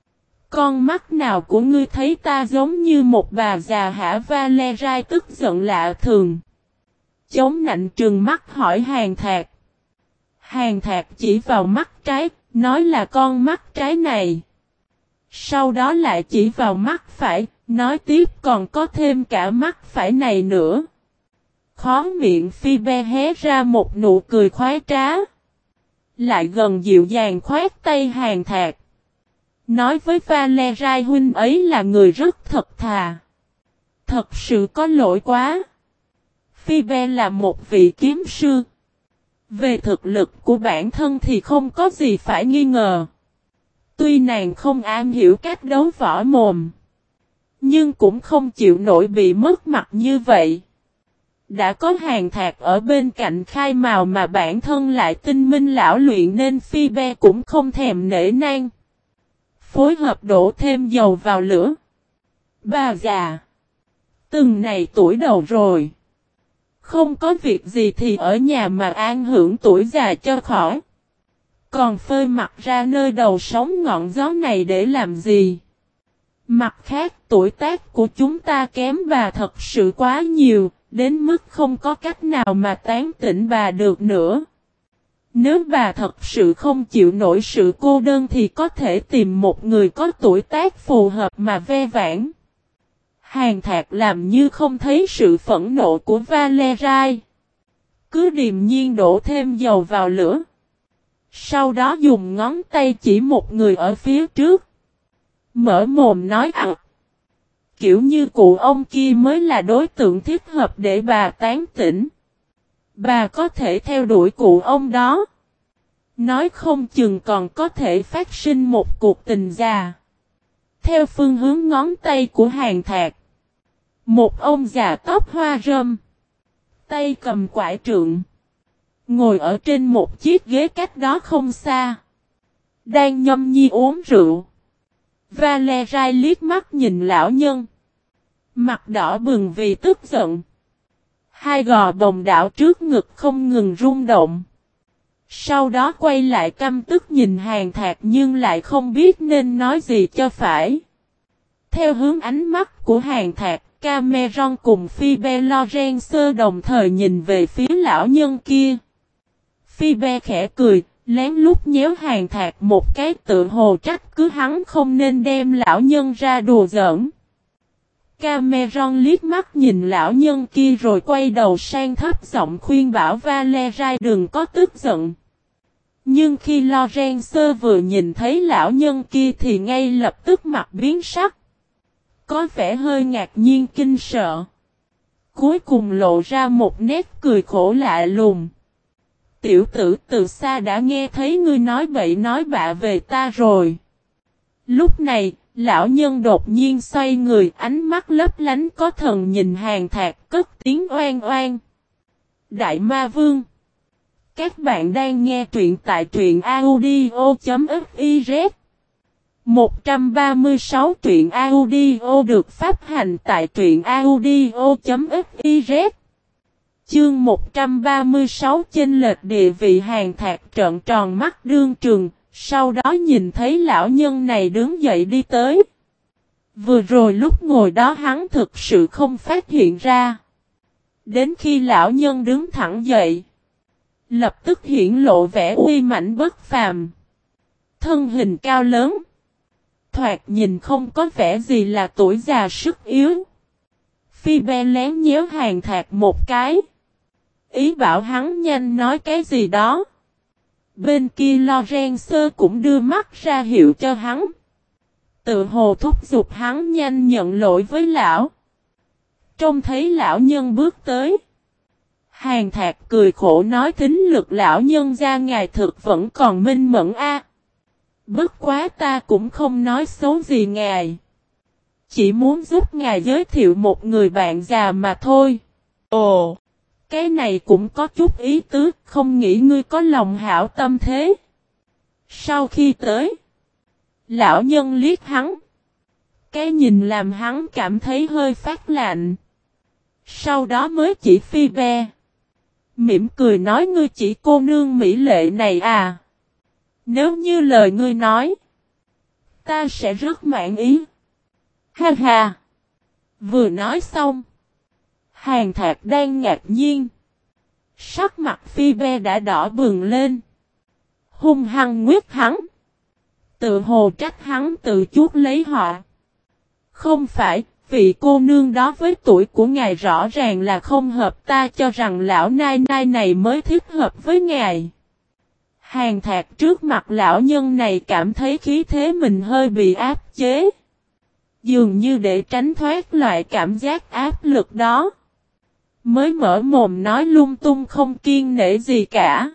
Con mắt nào của ngươi thấy ta giống như một bà già hả? Valerie tức giận lạ thường. Chống nạnh trừng mắt hỏi Hàn Thạc. Hàn Thạc chỉ vào mắt trái, nói là con mắt trái này. Sau đó lại chỉ vào mắt phải, nói tiếp còn có thêm cả mắt phải này nữa. Khó miệng Phoebe hé ra một nụ cười khoái trá. Lại gần dịu dàng khoét tay Hàn Thạc. Nói với Valerie huynh ấy là người rất thật thà. Thật sự có lỗi quá. Phoebe là một vị kiếm sư. Về thực lực của bản thân thì không có gì phải nghi ngờ. Tuy nàng không am hiểu cách đấu võ mồm, nhưng cũng không chịu nổi bị mất mặt như vậy. Đã có Hàn Thạc ở bên cạnh khai mào mà bản thân lại tinh minh lão luyện nên Phoebe cũng không thèm nể nang. Phối hợp đổ thêm dầu vào lửa. Bà già, từng này tuổi đầu rồi. Không có việc gì thì ở nhà mà an hưởng tuổi già cho khỏi. Còn phơi mặt ra nơi đầu sóng ngọn gió này để làm gì? Mặt khác tuổi tác của chúng ta kém bà thật sự quá nhiều, đến mức không có cách nào mà tán tỉnh bà được nữa. Nếu bà thật sự không chịu nổi sự cô đơn thì có thể tìm một người có tuổi tác phù hợp mà ve vãn. Hàn Thạc làm như không thấy sự phẫn nộ của Valerie. Cứ điềm nhiên đổ thêm dầu vào lửa. Sau đó dùng ngón tay chỉ một người ở phía trước. Mở mồm nói ạ. Kiểu như cụ ông kia mới là đối tượng thích hợp để bà tán tỉnh. Bà có thể theo đuổi cụ ông đó. Nói không chừng còn có thể phát sinh một cuộc tình già. Theo phương hướng ngón tay của Hàn Thạc. Một ông già tóc hoa râm. Tay cầm quải trượng. Ngồi ở trên một chiếc ghế cách đó không xa. Đang nhâm nhi uống rượu. Valerie liếc mắt nhìn lão nhân. Mặt đỏ bừng vì tức giận. Hai gò bồng đảo trước ngực không ngừng rung động. Sau đó quay lại căm tức nhìn Hàn Thạc nhưng lại không biết nên nói gì cho phải. Theo hướng ánh mắt của Hàn Thạc, Cameron cùng Phoebe Lorenzo đồng thời nhìn về phía lão nhân kia. Phoebe khẽ cười, lén lút nhéo Hàn Thạc một cái tự hồ trách cứ hắn không nên đem lão nhân ra đùa giỡn. Cameron liếc mắt nhìn lão nhân kia rồi quay đầu sang thấp giọng khuyên bảo Valerie đừng có tức giận. Nhưng khi Lorenzo vừa nhìn thấy lão nhân kia thì ngay lập tức mặt biến sắc. Có vẻ hơi ngạc nhiên kinh sợ. Cuối cùng lộ ra một nét cười khổ lạ lùng. Tiểu tử từ xa đã nghe thấy ngươi nói bậy nói bạ về ta rồi. Lúc này, lão nhân đột nhiên xoay người ánh mắt lấp lánh có thần nhìn Hàn Thạc cất tiếng oan oan. Đại Ma Vương. Các bạn đang nghe truyện tại truyện audio.fiz 136 truyện audio được phát hành tại truyện audio.fiz. Chương 136 chênh lệch địa vị Hàn Thạc trợn tròn mắt đương trường, sau đó nhìn thấy lão nhân này đứng dậy đi tới. Vừa rồi lúc ngồi đó hắn thực sự không phát hiện ra. Đến khi lão nhân đứng thẳng dậy, lập tức hiển lộ vẻ uy mãnh bất phàm. Thân hình cao lớn, thoạt nhìn không có vẻ gì là tuổi già sức yếu. Phoebe lén nhéo Hàn Thạc một cái, ý bảo hắn nhanh nói cái gì đó. Bên kia Lorenzo cũng đưa mắt ra hiệu cho hắn. Tự hồ thúc giục hắn nhanh nhận lỗi với lão. Trông thấy lão nhân bước tới, Hàn Thạc cười khổ nói thính lực lão nhân gia ngài thực vẫn còn minh mẫn a. Bất quá ta cũng không nói xấu gì ngài. Chỉ muốn giúp ngài giới thiệu một người bạn già mà thôi. Ồ, cái này cũng có chút ý tứ, không nghĩ ngươi có lòng hảo tâm thế. Sau khi tới, lão nhân liếc hắn. Cái nhìn làm hắn cảm thấy hơi phát lạnh. Sau đó mới chỉ Phoebe. Mỉm cười nói ngươi chỉ cô nương mỹ lệ này à. Nếu như lời ngươi nói, ta sẽ rất mãn ý. Ha ha. Vừa nói xong, Hàn Thạc đang ngạc nhiên. Sắc mặt Phoebe đã đỏ bừng lên. Hung hăng nguyết hắn. Tự hồ trách hắn tự chuốc lấy họ. Không phải, vị cô nương đó với tuổi của ngài rõ ràng là không hợp, ta cho rằng lão nai nai này mới thích hợp với ngài. Hàn Thạc trước mặt lão nhân này cảm thấy khí thế mình hơi bị áp chế. Dường như để tránh thoát loại cảm giác áp lực đó, mới mở mồm nói lung tung không kiêng nể gì cả.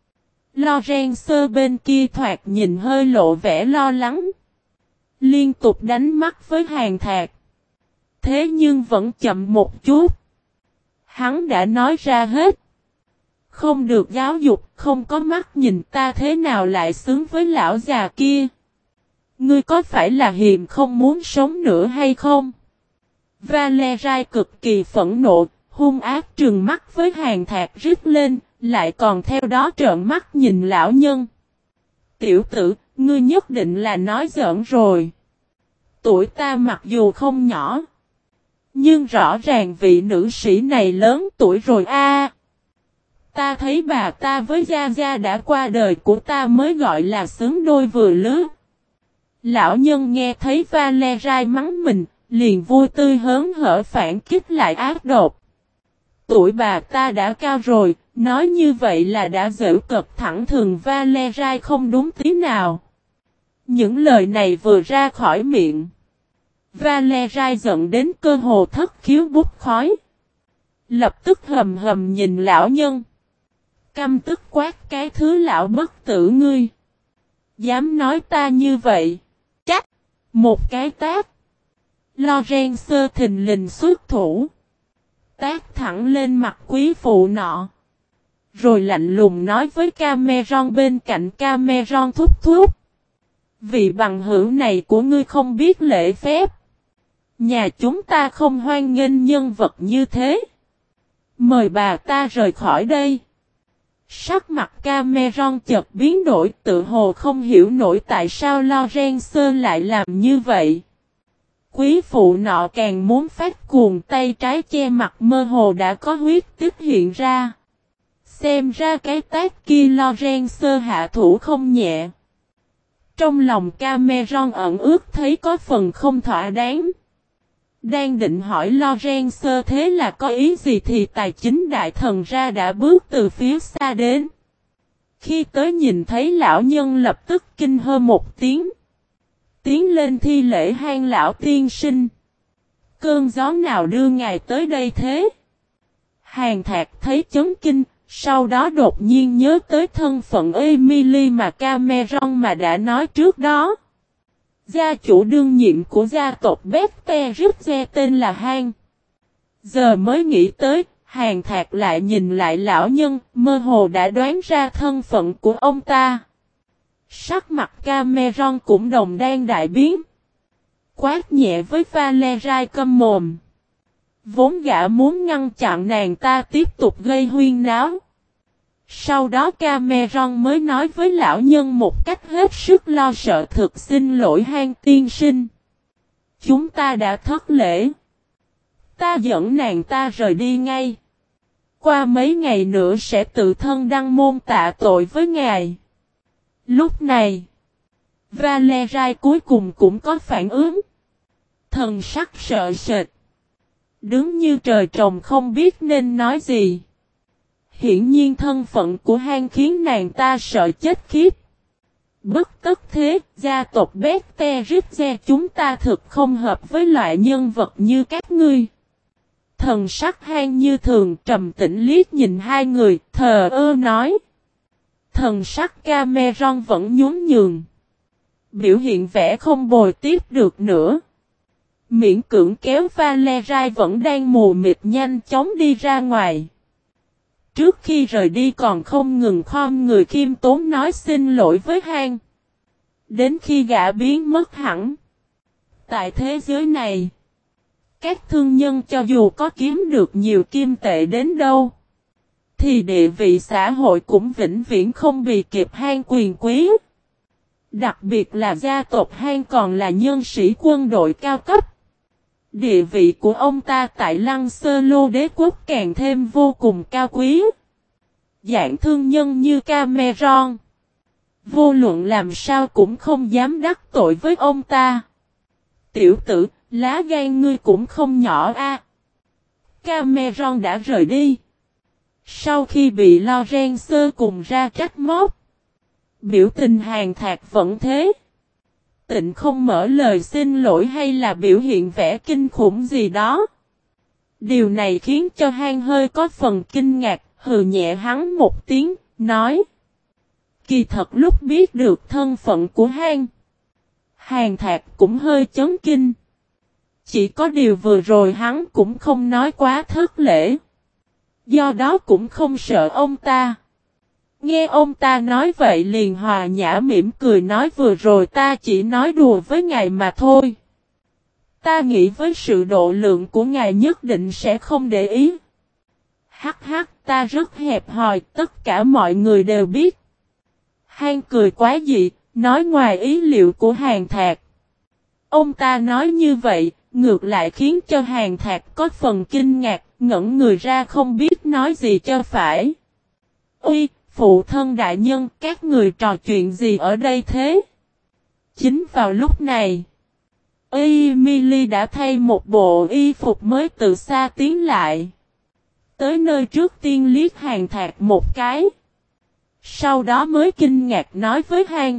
Lorenzo bên kia thoạt nhìn hơi lộ vẻ lo lắng. Liên tục đánh mắt với Hàn Thạc. Thế nhưng vẫn chậm một chút. Hắn đã nói ra hết. Không được giáo dục, không có mắt nhìn ta thế nào lại xứng với lão già kia. Ngươi có phải là hiềm không muốn sống nữa hay không? Valerie cực kỳ phẫn nộ, hung ác trừng mắt với Hàn Thạc rít lên, lại còn theo đó trợn mắt nhìn lão nhân. Tiểu tử, ngươi nhất định là nói giỡn rồi. Tuổi ta mặc dù không nhỏ, nhưng rõ ràng vị nữ sĩ này lớn tuổi rồi a. Ta thấy bà ta với Gia Gia đã qua đời của ta mới gọi là xứng đôi vừa lứa. Lão nhân nghe thấy Valerie mắng mình, liền vui tươi hớn hở phản kích lại ác độc. Tuổi bà ta đã cao rồi, nói như vậy là đã giễu cợt thẳng thừng Valerie không đúng tí nào. Những lời này vừa ra khỏi miệng, Valerie giận đến cơ hồ thất khiếu bút khói. Lập tức hầm hầm nhìn lão nhân. Căm tức quát cái thứ lão bất tử ngươi. Dám nói ta như vậy. Chắc. Một cái tát. Lorenzo thình lình xuất thủ. Tát thẳng lên mặt quý phụ nọ. Rồi lạnh lùng nói với Cameron bên cạnh. Cameron thúc thúc. Vị bằng hữu này của ngươi không biết lễ phép. Nhà chúng ta không hoan nghênh nhân vật như thế. Mời bà ta rời khỏi đây. Sắc mặt Cameron chợt biến đổi, tự hồ không hiểu nổi tại sao Lorenzo lại làm như vậy. Quý phụ nọ càng muốn phát cuồng, tay trái che mặt mơ hồ đã có huyết tích hiện ra. Xem ra cái tát kia Lorenzo hạ thủ không nhẹ. Trong lòng Cameron ẩn ước thấy có phần không thỏa đáng. Đang định hỏi Lorenzo thế là có ý gì thì tài chính đại thần ra đã bước từ phía xa đến. Khi tới nhìn thấy lão nhân lập tức kinh hô một tiếng. Tiến lên thi lễ Han lão tiên sinh. Cơn gió nào đưa ngài tới đây thế? Hàn Thạc thấy chấn kinh, sau đó đột nhiên nhớ tới thân phận Emily mà Cameron mà đã nói trước đó. Gia chủ đương nhiệm của gia tộc Betteridge tên là Han. Giờ mới nghĩ tới, Hàn Thạc lại nhìn lại lão nhân, mơ hồ đã đoán ra thân phận của ông ta. Sắc mặt Cameron cũng đồng đang đại biến. Quát nhẹ với Valerie câm mồm. Vốn gã muốn ngăn chặn nàng ta tiếp tục gây huyên náo. Sau đó Cameron mới nói với lão nhân một cách hết sức lo sợ, thực xin lỗi Han tiên sinh. Chúng ta đã thất lễ. Ta dẫn nàng ta rời đi ngay. Qua mấy ngày nữa sẽ tự thân đăng môn tạ tội với ngài. Lúc này, Valerie cuối cùng cũng có phản ứng. Thần sắc sợ sệt. Đứng như trời trồng không biết nên nói gì. Hiển nhiên thân phận của Han khiến nàng ta sợ chết khiếp. Bất tất thế, gia tộc Betteridge chúng ta thực không hợp với loại nhân vật như các ngươi. Thần sắc Han như thường trầm tĩnh liếc nhìn hai người, thờ ơ nói. Thần sắc Cameron vẫn nhún nhường. Biểu hiện vẻ không bồi tiếp được nữa. Miễn cưỡng kéo Valerie vẫn đang mù mịt nhanh chóng đi ra ngoài. Trước khi rời đi còn không ngừng khom người khiêm tốn nói xin lỗi với Han. Đến khi gã biến mất hẳn. Tại thế giới này, các thương nhân cho dù có kiếm được nhiều kim tệ đến đâu, thì địa vị xã hội cũng vĩnh viễn không bị kịp Han quyền quý. Đặc biệt là gia tộc Han còn là nhân sĩ quân đội cao cấp. Địa vị của ông ta tại Lăng Sơ Lô đế quốc càng thêm vô cùng cao quý. Dạng thương nhân như Cameron, vô luận làm sao cũng không dám đắc tội với ông ta. Tiểu tử, lá gan ngươi cũng không nhỏ a. Cameron đã rời đi. Sau khi bị Lorenzo cùng ra trách móc, biểu tình Hàn Thạc vẫn thế. Tịnh không mở lời xin lỗi hay là biểu hiện vẻ kinh khủng gì đó. Điều này khiến cho Han hơi có phần kinh ngạc, hừ nhẹ hắn một tiếng, nói. Kỳ thật lúc biết được thân phận của Han, Hàn Thạc cũng hơi chấn kinh. Chỉ có điều vừa rồi hắn cũng không nói quá thất lễ. Do đó cũng không sợ ông ta. Nghe ông ta nói vậy liền hòa nhã mỉm cười nói vừa rồi ta chỉ nói đùa với ngài mà thôi. Ta nghĩ với sự độ lượng của ngài nhất định sẽ không để ý. Hắc hắc, ta rất hẹp hòi, tất cả mọi người đều biết. Han cười quá dị, nói ngoài ý liệu của Hàn Thạc. Ông ta nói như vậy, ngược lại khiến cho Hàn Thạc có phần kinh ngạc, ngẩn người ra không biết nói gì cho phải. Ôi, phụ thân đại nhân, các người trò chuyện gì ở đây thế? Chính vào lúc này, Emily đã thay một bộ y phục mới từ xa tiến lại. Tới nơi trước tiên liếc Hàn Thạc một cái. Sau đó mới kinh ngạc nói với Han.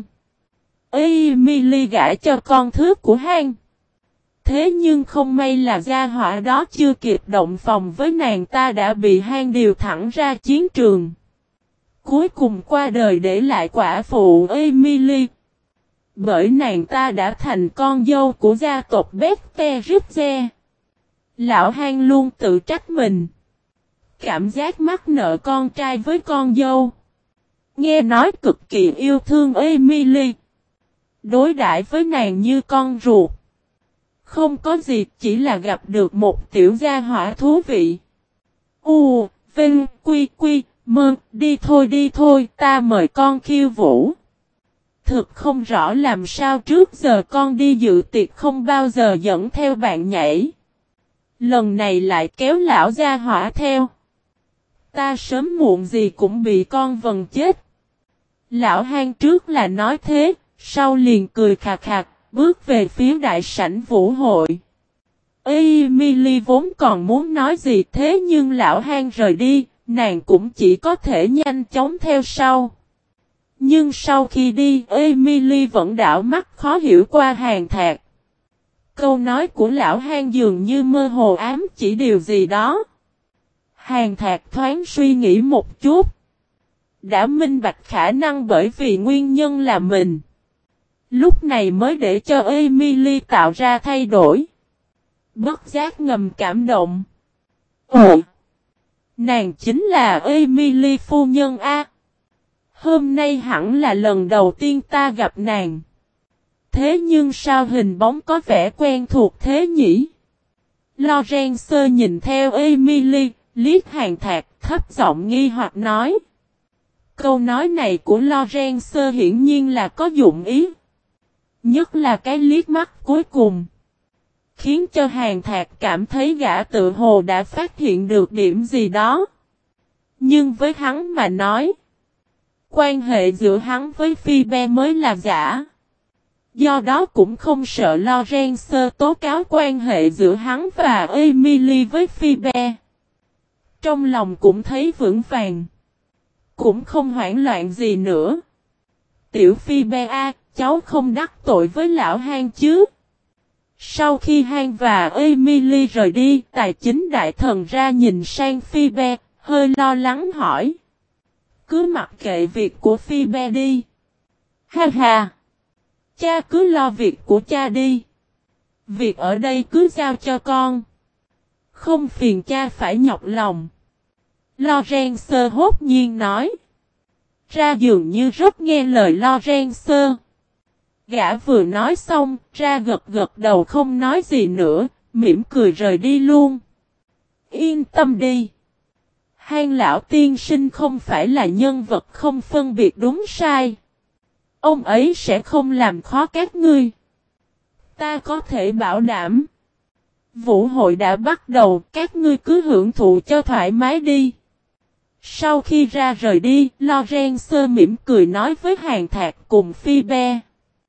Emily gả cho con thứ của Han. Thế nhưng không may là gia hỏa đó chưa kịp động phòng với nàng ta đã bị Han điều thẳng ra chiến trường. Cuối cùng qua đời để lại quả phụ Emily. Bởi nàng ta đã thành con dâu của gia tộc Betteridge. Lão Han luôn tự trách mình. Cảm giác mắc nợ con trai với con dâu. Nghe nói cực kỳ yêu thương Emily. Đối đãi với nàng như con ruột. Không có gì, chỉ là gặp được một tiểu gia hỏa thú vị. Vinh, quy, quy, mơ, đi thôi, ta mời con khiêu vũ. Thực không rõ làm sao trước giờ con đi dự tiệc không bao giờ dẫn theo bạn nhảy. Lần này lại kéo lão gia hỏa theo. Ta sớm muộn gì cũng bị con vần chết. Lão hang trước là nói thế, sau liền cười khà khạc, bước về phía đại sảnh vũ hội. Emily vốn còn muốn nói gì thế nhưng lão hang rời đi, nàng cũng chỉ có thể nhanh chóng theo sau. Nhưng sau khi đi, Emily vẫn đảo mắt khó hiểu qua Hàn Thạc. Câu nói của lão hang dường như mơ hồ ám chỉ điều gì đó. Hàn Thạc thoáng suy nghĩ một chút. Đã minh bạch khả năng bởi vì nguyên nhân là mình. Lúc này mới để cho Emily tạo ra thay đổi. Bất giác ngầm cảm động. Nàng chính là Emily phu nhân A. Hôm nay hẳn là lần đầu tiên ta gặp nàng. Thế nhưng sao hình bóng có vẻ quen thuộc thế nhỉ? Lorenzo nhìn theo Emily, liếc Hàn Thạc, thấp giọng nghi hoặc nói. Câu nói này của Lorenzo hiển nhiên là có dụng ý. Nhất là cái liếc mắt cuối cùng. Khiến cho Hàn Thạc cảm thấy gã tự hồ đã phát hiện được điểm gì đó. Nhưng với hắn mà nói. Quan hệ giữa hắn với Phoebe mới là giả. Do đó cũng không sợ Lorenzo tố cáo quan hệ giữa hắn và Emily với Phoebe. Trong lòng cũng thấy vững vàng. Cũng không hoảng loạn gì nữa. Tiểu Phoebe A, cháu không đắc tội với lão hang chứ. Sau khi hang và Emily rời đi, tài chính đại thần ra nhìn sang Phoebe, hơi lo lắng hỏi. Cứ mặc kệ việc của Phoebe đi. Ha ha. Cha cứ lo việc của cha đi. Việc ở đây cứ giao cho con. Không phiền cha phải nhọc lòng. Lorenzo hốt nhiên nói. Ra dường như rất nghe lời Lorenzo. Gã vừa nói xong, ra gật gật đầu không nói gì nữa, mỉm cười rời đi luôn. Yên tâm đi. Hang lão tiên sinh không phải là nhân vật không phân biệt đúng sai. Ông ấy sẽ không làm khó các ngươi. Ta có thể bảo đảm. Vũ hội đã bắt đầu, các ngươi cứ hưởng thụ cho thoải mái đi. Sau khi ra rời đi, Lorenzo mỉm cười nói với Hàn Thạc cùng Phoebe.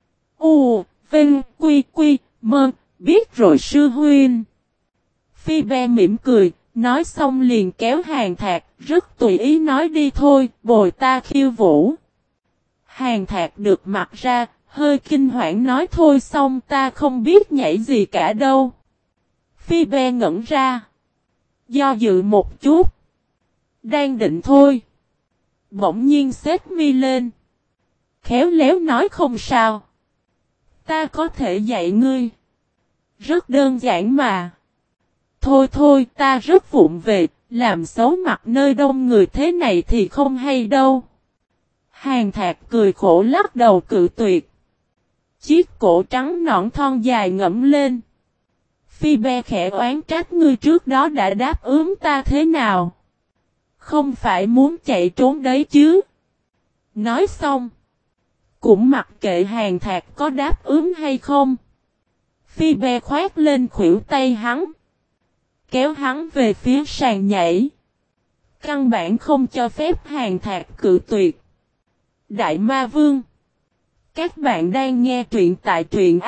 Vinh, quy, quy, mơ, biết rồi sư huynh. Phoebe mỉm cười, nói xong liền kéo Hàn Thạc, rất tùy ý nói đi thôi, bồi ta khiêu vũ. Hàn Thạc được mặc ra, hơi kinh hoảng nói thôi xong ta không biết nhảy gì cả đâu. Phoebe ngẩn ra. Do dự một chút. Đang định thôi. Bỗng nhiên xếp mi lên. Khéo léo nói không sao. Ta có thể dạy ngươi. Rất đơn giản mà. Thôi ta rất vụng về, làm xấu mặt nơi đông người thế này thì không hay đâu. Hàn Thạc cười khổ lắc đầu cự tuyệt. Chiếc cổ trắng nõn thon dài ngẫm lên. Phoebe khẽ oán trách ngươi trước đó đã đáp ứng ta thế nào. Không phải muốn chạy trốn đấy chứ. Nói xong. Cũng mặc kệ Hàn Thạc có đáp ứng hay không. Phoebe khoát lên khuỷu tay hắn. Kéo hắn về phía sàn nhảy. Căn bản không cho phép Hàn Thạc cự tuyệt. Đại Ma Vương. Các bạn đang nghe truyện tại truyện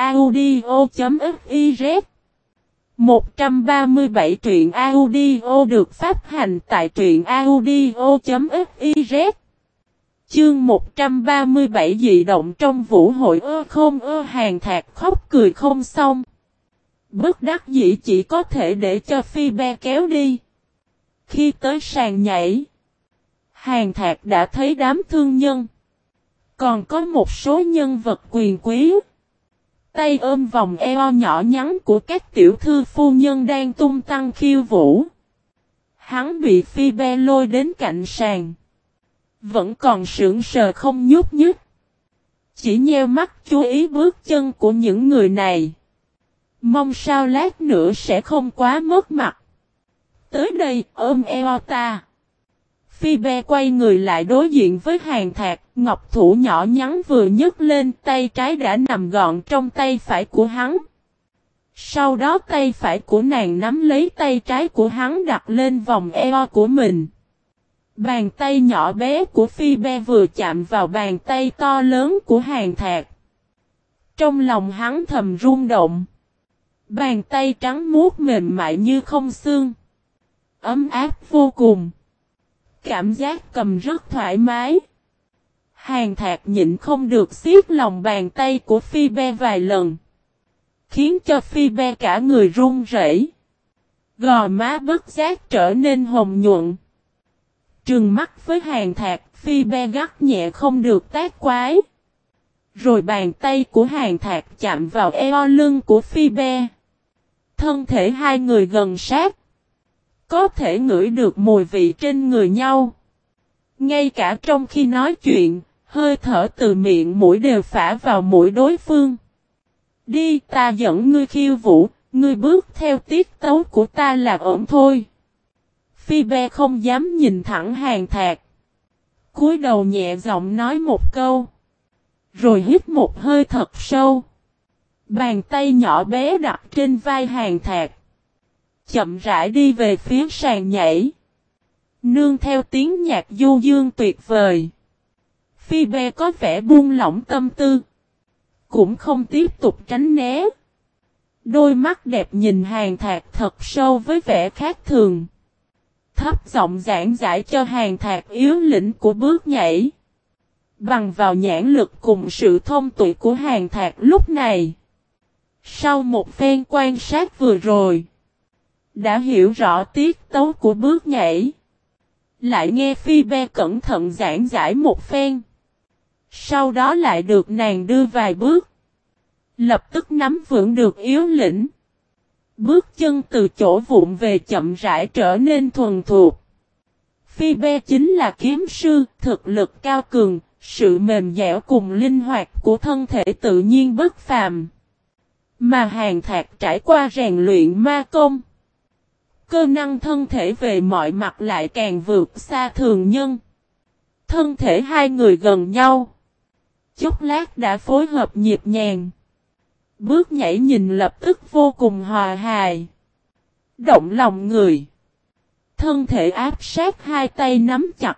audio.fiz. 137 truyện audio được phát hành tại truyện audio.fiz. Chương 137 dị động trong vũ hội Hàn Thạc khóc cười không xong. Bất đắc dĩ chỉ có thể để cho Phoebe kéo đi. Khi tới sàn nhảy, Hàn Thạc đã thấy đám thương nhân. Còn có một số nhân vật quyền quý. Tay ôm vòng eo nhỏ nhắn của các tiểu thư phu nhân đang tung tăng khiêu vũ. Hắn bị Phoebe lôi đến cạnh sàn. Vẫn còn sững sờ không nhúc nhích. Chỉ nheo mắt chú ý bước chân của những người này. Mong sao lát nữa sẽ không quá mất mặt. Tới đây, ôm eo ta. Phi Be quay người lại đối diện với Hàn Thạc, ngọc thủ nhỏ nhắn vừa nhấc lên, tay trái đã nằm gọn trong tay phải của hắn. Sau đó tay phải của nàng nắm lấy tay trái của hắn đặt lên vòng eo của mình. Bàn tay nhỏ bé của Phi Be vừa chạm vào bàn tay to lớn của Hàn Thạc. Trong lòng hắn thầm rung động. Bàn tay trắng muốt mềm mại như không xương. Ấm áp vô cùng. Cảm giác cầm rất thoải mái. Hàn Thạc nhịn không được siết lòng bàn tay của Phi Be vài lần. Khiến cho Phi Be cả người run rẩy. Gò má bất giác trở nên hồng nhuận. Trừng mắt với Hàn Thạc, Phi Be gắt nhẹ không được tác quái. Rồi bàn tay của Hàn Thạc chạm vào eo lưng của Phi Be. Thân thể hai người gần sát. Có thể ngửi được mùi vị trên người nhau. Ngay cả trong khi nói chuyện, hơi thở từ miệng mũi đều phả vào mũi đối phương. Đi, ta dẫn ngươi khiêu vũ, ngươi bước theo tiết tấu của ta là ổn thôi. Phi Be không dám nhìn thẳng Hàn Thạc. Cúi đầu nhẹ giọng nói một câu. Rồi hít một hơi thật sâu. Bàn tay nhỏ bé đặt trên vai Hàn Thạc. Chậm rãi đi về phía sàn nhảy. Nương theo tiếng nhạc du dương tuyệt vời. Phi Be có vẻ buông lỏng tâm tư. Cũng không tiếp tục tránh né. Đôi mắt đẹp nhìn Hàn Thạc thật sâu với vẻ khác thường. Thấp giọng giảng giải cho Hàn Thạc yếu lĩnh của bước nhảy. Bằng vào nhãn lực cùng sự thông tuệ của Hàn Thạc lúc này. Sau một phen quan sát vừa rồi. Đã hiểu rõ tiết tấu của bước nhảy. Lại nghe Phi Be cẩn thận giảng giải một phen. Sau đó lại được nàng đưa vài bước. Lập tức nắm vững được yếu lĩnh. Bước chân từ chỗ vụn về chậm rãi trở nên thuần thuộc. Phi Be chính là kiếm sư, thực lực cao cường, sự mềm dẻo cùng linh hoạt của thân thể tự nhiên bất phàm. Mà Hàn Thạc trải qua rèn luyện ma công. Cơ năng thân thể về mọi mặt lại càng vượt xa thường nhân. Thân thể hai người gần nhau. Chốc lát đã phối hợp nhịp nhàng. Bước nhảy nhìn lập tức vô cùng hòa hài. Động lòng người. Thân thể áp sát hai tay nắm chặt.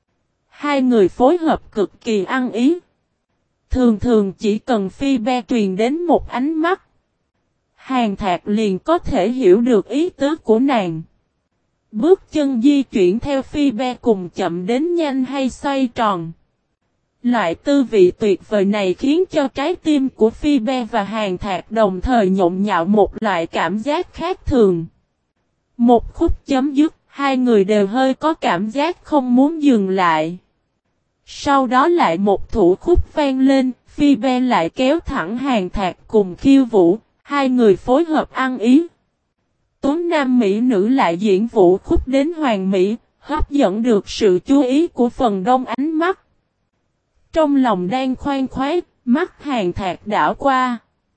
Hai người phối hợp cực kỳ ăn ý. Thường thường chỉ cần Phi Be truyền đến một ánh mắt. Hàn Thạc liền có thể hiểu được ý tứ của nàng. Bước chân di chuyển theo Phi Be cùng chậm đến nhanh hay xoay tròn. Loại tư vị tuyệt vời này khiến cho trái tim của Phi Be và Hàn Thạc đồng thời nhộn nhạo một loại cảm giác khác thường. Một khúc chấm dứt, hai người đều hơi có cảm giác không muốn dừng lại. Sau đó lại một thủ khúc vang lên, Phi Be lại kéo thẳng Hàn Thạc cùng khiêu vũ, hai người phối hợp ăn ý. Tuấn nam mỹ nữ lại diễn vũ khúc đến hoàn mỹ, hấp dẫn được sự chú ý của phần đông ánh mắt. Trong lòng đang khoan khoái, mắt Hàn Thạc đảo qua.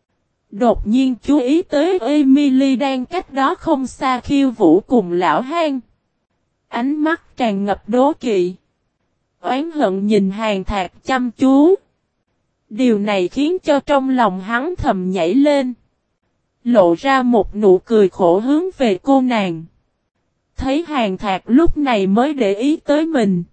Đột nhiên chú ý tới Emily đang cách đó không xa khiêu vũ cùng lão hang. Ánh mắt tràn ngập đố kỵ. Oán hận nhìn Hàn Thạc chăm chú. Điều này khiến cho trong lòng hắn thầm nhảy lên. Lộ ra một nụ cười khổ hướng về cô nàng. Thấy Hàn Thạc lúc này mới để ý tới mình.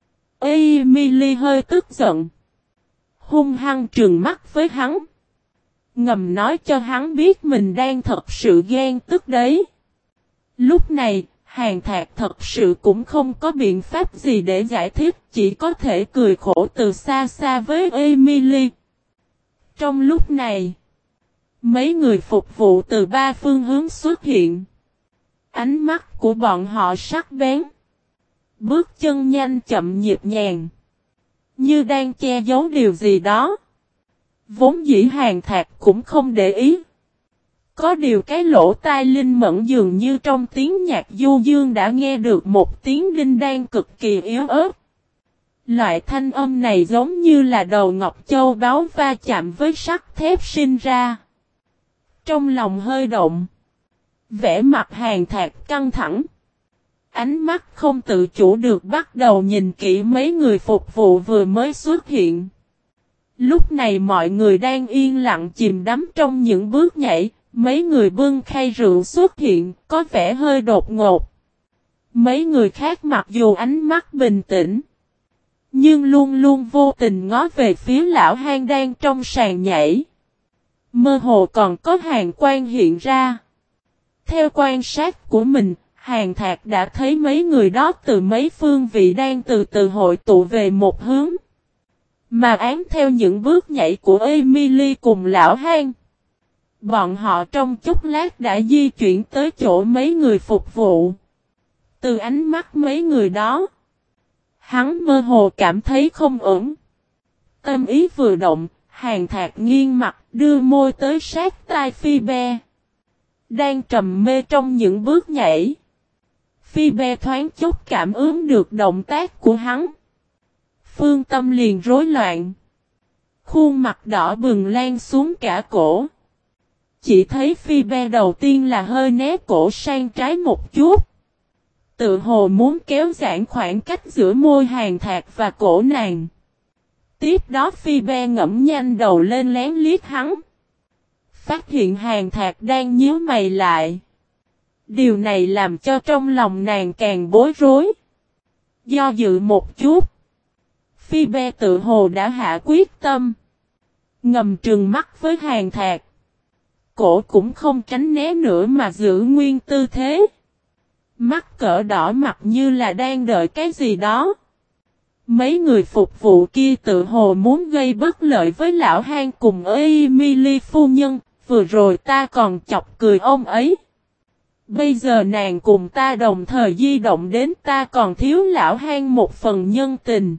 Emily hơi tức giận. Hung hăng trừng mắt với hắn. Ngầm nói cho hắn biết mình đang thật sự ghen tức đấy. Lúc này, Hàn Thạc thật sự cũng không có biện pháp gì để giải thích. Chỉ có thể cười khổ từ xa xa với Emily. Trong lúc này, mấy người phục vụ từ ba phương hướng xuất hiện. Ánh mắt của bọn họ sắc bén. Bước chân nhanh chậm nhịp nhàng. Như đang che giấu điều gì đó. Vốn dĩ Hàn Thạc cũng không để ý. Có điều cái lỗ tai linh mẫn dường như trong tiếng nhạc du dương đã nghe được một tiếng đinh đan cực kỳ yếu ớt. Loại thanh âm này giống như là đầu ngọc châu báu va chạm với sắt thép sinh ra. Trong lòng hơi động. Vẻ mặt Hàn Thạc căng thẳng. Ánh mắt không tự chủ được bắt đầu nhìn kỹ mấy người phục vụ vừa mới xuất hiện. Lúc này mọi người đang yên lặng chìm đắm trong những bước nhảy, mấy người bưng khay rượu xuất hiện, có vẻ hơi đột ngột. Mấy người khác mặc dù ánh mắt bình tĩnh, nhưng luôn luôn vô tình ngó về phía lão Hang đang trong sàn nhảy. Mơ hồ còn có hàn quang hiện ra. Theo quan sát của mình, Hàn Thạc đã thấy mấy người đó từ mấy phương vị đang từ từ hội tụ về một hướng. Mà án theo những bước nhảy của Emily cùng lão Hang, bọn họ trong chốc lát đã di chuyển tới chỗ mấy người phục vụ. Từ ánh mắt mấy người đó, hắn mơ hồ cảm thấy không ổn. Tâm ý vừa động, Hàn Thạc nghiêng mặt đưa môi tới sát tai Phi-be. Đang trầm mê trong những bước nhảy. Phi-be thoáng chốc cảm ứng được động tác của hắn. Phương tâm liền rối loạn. Khuôn mặt đỏ bừng lan xuống cả cổ. Chỉ thấy Phi-be đầu tiên là hơi né cổ sang trái một chút. Tự hồ muốn kéo giãn khoảng cách giữa môi Hàn Thạc và cổ nàng. Tiếp đó Phi-be ngẫm nhanh đầu lên lén liếc hắn. Phát hiện Hàn Thạc đang nhíu mày lại. Điều này làm cho trong lòng nàng càng bối rối. Do dự một chút, Phi-be tự hồ đã hạ quyết tâm. Ngầm trừng mắt với Hàn Thạc. Cổ cũng không tránh né nữa mà giữ nguyên tư thế. Mắt cỡ đỏ mặt như là đang đợi cái gì đó. Mấy người phục vụ kia tự hồ muốn gây bất lợi với lão Hang cùng Emily phu nhân. Vừa rồi ta còn chọc cười ông ấy. Bây giờ nàng cùng ta đồng thời di động đến, ta còn thiếu lão Hang một phần nhân tình.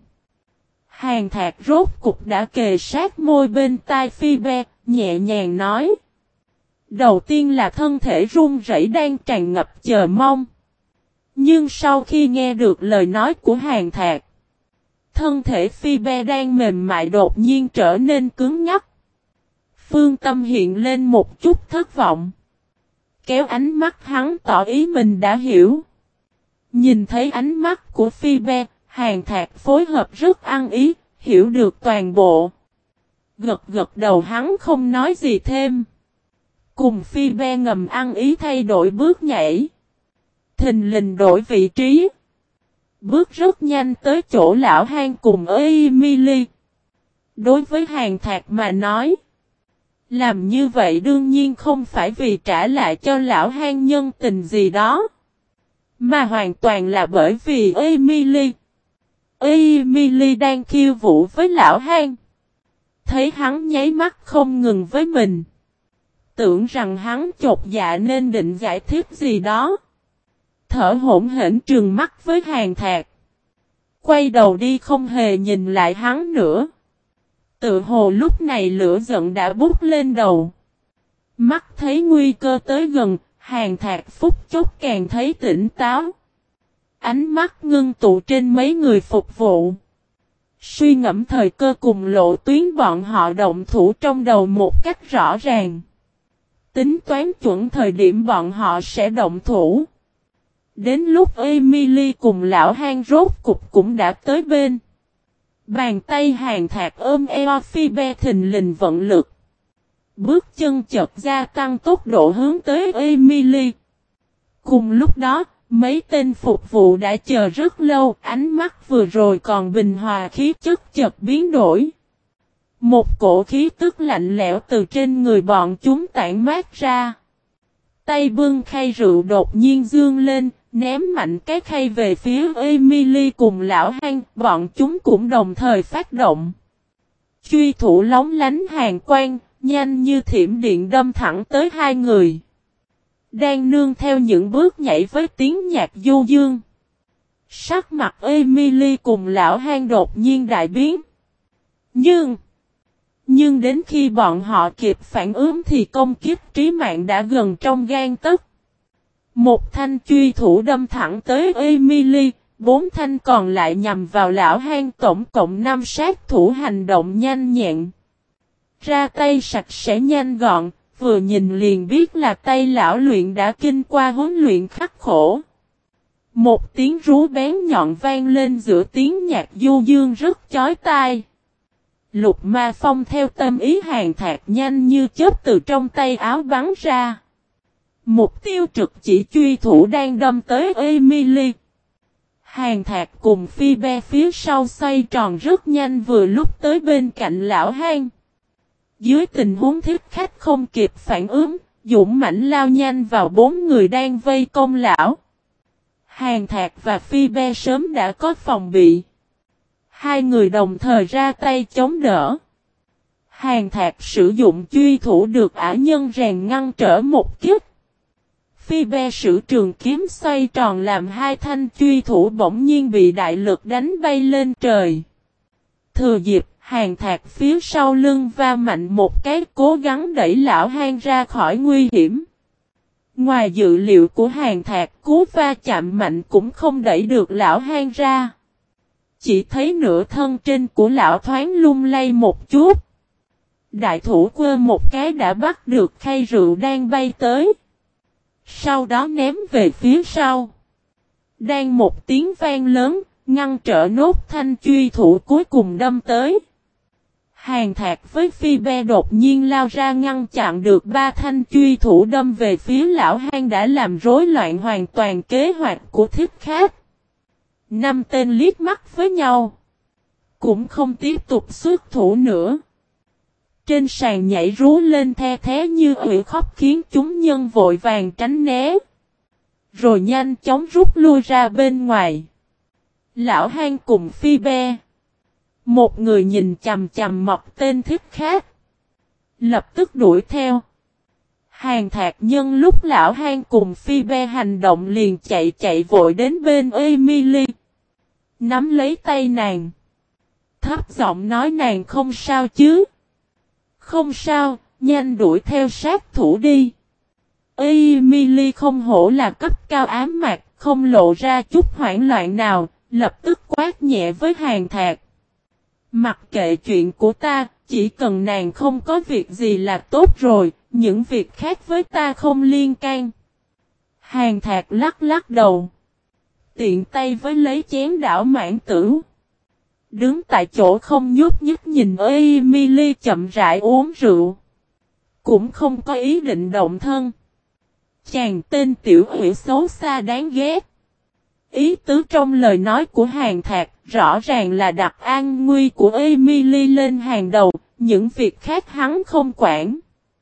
Hàn Thạc rốt cục đã kề sát môi bên tai Phi-be, nhẹ nhàng nói. Đầu tiên là thân thể run rẩy đang tràn ngập chờ mong. Nhưng sau khi nghe được lời nói của Hàn Thạc, thân thể Phi-be đang mềm mại đột nhiên trở nên cứng nhắc. Phương tâm hiện lên một chút thất vọng. Kéo ánh mắt hắn tỏ ý mình đã hiểu. Nhìn thấy ánh mắt của Phi-be, Hàn Thạc phối hợp rất ăn ý, hiểu được toàn bộ. Gật gật đầu hắn không nói gì thêm. Cùng Phi-be ngầm ăn ý thay đổi bước nhảy. Thình lình đổi vị trí. Bước rất nhanh tới chỗ lão Hang cùng Emily. Đối với Hàn Thạc mà nói, làm như vậy đương nhiên không phải vì trả lại cho lão Hang nhân tình gì đó, mà hoàn toàn là bởi vì Emily đang khiêu vũ với lão Hang. Thấy hắn nháy mắt không ngừng với mình, tưởng rằng hắn chột dạ nên định giải thích gì đó. Thở hổn hển trừng mắt với Hàn Thạc. Quay đầu đi không hề nhìn lại hắn nữa. Tự hồ lúc này lửa giận đã bút lên đầu. Mắt thấy nguy cơ tới gần, Hàn Thạc phút chốc càng thấy tỉnh táo. Ánh mắt ngưng tụ trên mấy người phục vụ. Suy ngẫm thời cơ cùng lộ tuyến bọn họ động thủ trong đầu một cách rõ ràng. Tính toán chuẩn thời điểm bọn họ sẽ động thủ. Đến lúc Emily cùng lão Hang rốt cục cũng đã tới bên. Bàn tay Hàn Thạc ôm eo Phi-be thình lình vận lực. Bước chân chợt gia tăng tốc độ hướng tới Emily. Cùng lúc đó, mấy tên phục vụ đã chờ rất lâu, ánh mắt vừa rồi còn bình hòa khí chất chợt biến đổi. Một cổ khí tức lạnh lẽo từ trên người bọn chúng tản mát ra. Tay bưng khay rượu đột nhiên dương lên, ném mạnh cái khay về phía Emily cùng lão Hang, bọn chúng cũng đồng thời phát động. Truy thủ lóng lánh hàn quang, nhanh như thiểm điện đâm thẳng tới hai người. Đang nương theo những bước nhảy với tiếng nhạc du dương. Sắc mặt Emily cùng lão Hang đột nhiên đại biến. Nhưng đến khi bọn họ kịp phản ứng thì công kiếp trí mạng đã gần trong gang tấc. Một thanh truy thủ đâm thẳng tới Emily, 4 thanh còn lại nhằm vào lão Hang, tổng cộng 5 sát thủ hành động nhanh nhẹn. Ra tay sạch sẽ nhanh gọn, vừa nhìn liền biết là tay lão luyện đã kinh qua huấn luyện khắc khổ. Một tiếng rú bén nhọn vang lên giữa tiếng nhạc du dương rất chói tai. Lục Ma Phong theo tâm ý Hàn Thạc nhanh như chớp từ trong tay áo bắn ra. Mục tiêu trực chỉ truy thủ đang đâm tới Emily. Hàn Thạc cùng Phi Be phía sau xoay tròn rất nhanh vừa lúc tới bên cạnh lão hang. Dưới tình huống thiết khách không kịp phản ứng, dũng mãnh lao nhanh vào bốn người đang vây công lão. Hàn Thạc và Phi Be sớm đã có phòng bị. Hai người đồng thời ra tay chống đỡ. Hàn Thạc sử dụng truy thủ được ả nhân rèn ngăn trở một kiếp. Phi Be sử trường kiếm xoay tròn làm hai thanh truy thủ bỗng nhiên bị đại lực đánh bay lên trời. Thừa dịp, Hàn Thạc phía sau lưng va mạnh một cái cố gắng đẩy lão hang ra khỏi nguy hiểm. Ngoài dự liệu của Hàn Thạc, cú va chạm mạnh cũng không đẩy được lão hang ra. Chỉ thấy nửa thân trên của lão thoáng lung lay một chút. Đại thủ quơ một cái đã bắt được khay rượu đang bay tới. Sau đó ném về phía sau. Đang một tiếng vang lớn, ngăn trở nốt thanh truy thủ cuối cùng đâm tới. Hàn Thạc với Phi Be đột nhiên lao ra ngăn chặn được ba thanh truy thủ đâm về phía lão hang đã làm rối loạn hoàn toàn kế hoạch của thiết khách. Năm tên liếc mắt với nhau. Cũng không tiếp tục xuất thủ nữa. Trên sàn nhảy rú lên the thé như ủy khóc khiến chúng nhân vội vàng tránh né. Rồi nhanh chóng rút lui ra bên ngoài. Lão hang cùng Phi Be. Một người nhìn chằm chằm mọc tên thiết khác. Lập tức đuổi theo. Hàn Thạc nhân lúc lão hang cùng Phi Be hành động liền chạy vội đến bên Emily. Nắm lấy tay nàng. Thấp giọng nói nàng không sao chứ. Không sao, nhanh đuổi theo sát thủ đi. Emily không hổ là cấp cao ám mạc, không lộ ra chút hoảng loạn nào, lập tức quát nhẹ với Hàn Thạc. Mặc kệ chuyện của ta, chỉ cần nàng không có việc gì là tốt rồi, những việc khác với ta không liên can. Hàn Thạc lắc đầu. Tiện tay với lấy chén đảo mãn tử. Đứng tại chỗ không nhúc nhích nhìn Emily chậm rãi uống rượu. Cũng không có ý định động thân. Chàng tên tiểu ủy xấu xa đáng ghét. Ý tứ trong lời nói của Hàn Thạc rõ ràng là đặt an nguy của Emily lên hàng đầu, những việc khác hắn không quản.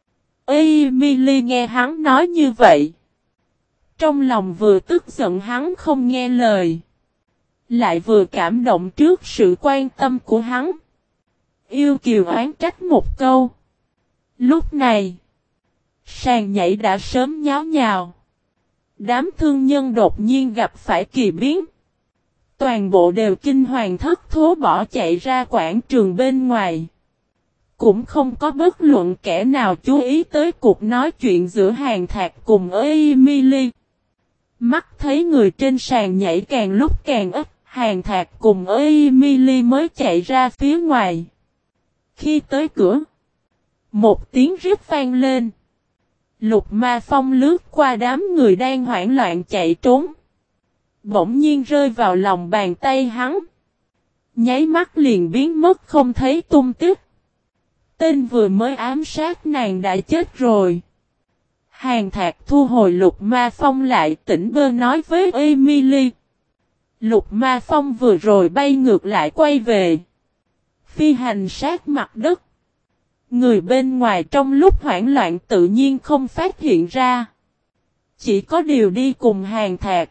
Emily nghe hắn nói như vậy. Trong lòng vừa tức giận hắn không nghe lời. Lại vừa cảm động trước sự quan tâm của hắn. Yêu kiều oán trách một câu. Lúc này, sàn nhảy đã sớm nháo nhào. Đám thương nhân đột nhiên gặp phải kỳ biến. Toàn bộ đều kinh hoàng thất thố bỏ chạy ra quảng trường bên ngoài. Cũng không có bất luận kẻ nào chú ý tới cuộc nói chuyện giữa Hàn Thạc cùng Emily. Mắt thấy người trên sàn nhảy càng lúc càng ít, Hàn Thạc cùng Emily mới chạy ra phía ngoài. Khi tới cửa, một tiếng rít vang lên. Lục Ma Phong lướt qua đám người đang hoảng loạn chạy trốn. Bỗng nhiên rơi vào lòng bàn tay hắn. Nháy mắt liền biến mất không thấy tung tích. Tên vừa mới ám sát nàng đã chết rồi. Hàn Thạc thu hồi Lục Ma Phong lại tỉnh bơ nói với Emily. Lục Ma Phong vừa rồi bay ngược lại quay về. Phi hành sát mặt đất. Người bên ngoài trong lúc hoảng loạn tự nhiên không phát hiện ra. Chỉ có điều đi cùng Hàn Thạc.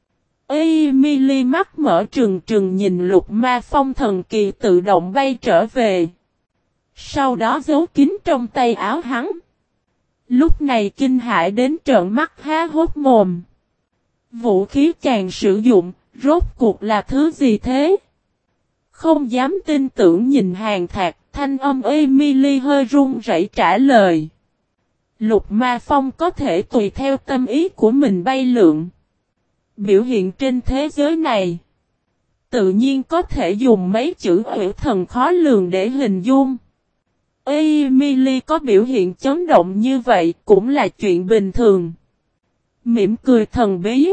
Emily mắt mở trừng trừng nhìn Lục Ma Phong thần kỳ tự động bay trở về. Sau đó giấu kín trong tay áo hắn. Lúc này kinh hãi đến trợn mắt há hốt mồm. Vũ khí chàng sử dụng, rốt cuộc là thứ gì thế? Không dám tin tưởng nhìn Hàn Thạc, thanh âm Emily hơi run rẩy trả lời. Lục Ma Phong có thể tùy theo tâm ý của mình bay lượn. Biểu hiện trên thế giới này. Tự nhiên có thể dùng mấy chữ ủy thần khó lường để hình dung. Emily có biểu hiện chấn động như vậy cũng là chuyện bình thường. Mỉm cười thần bí.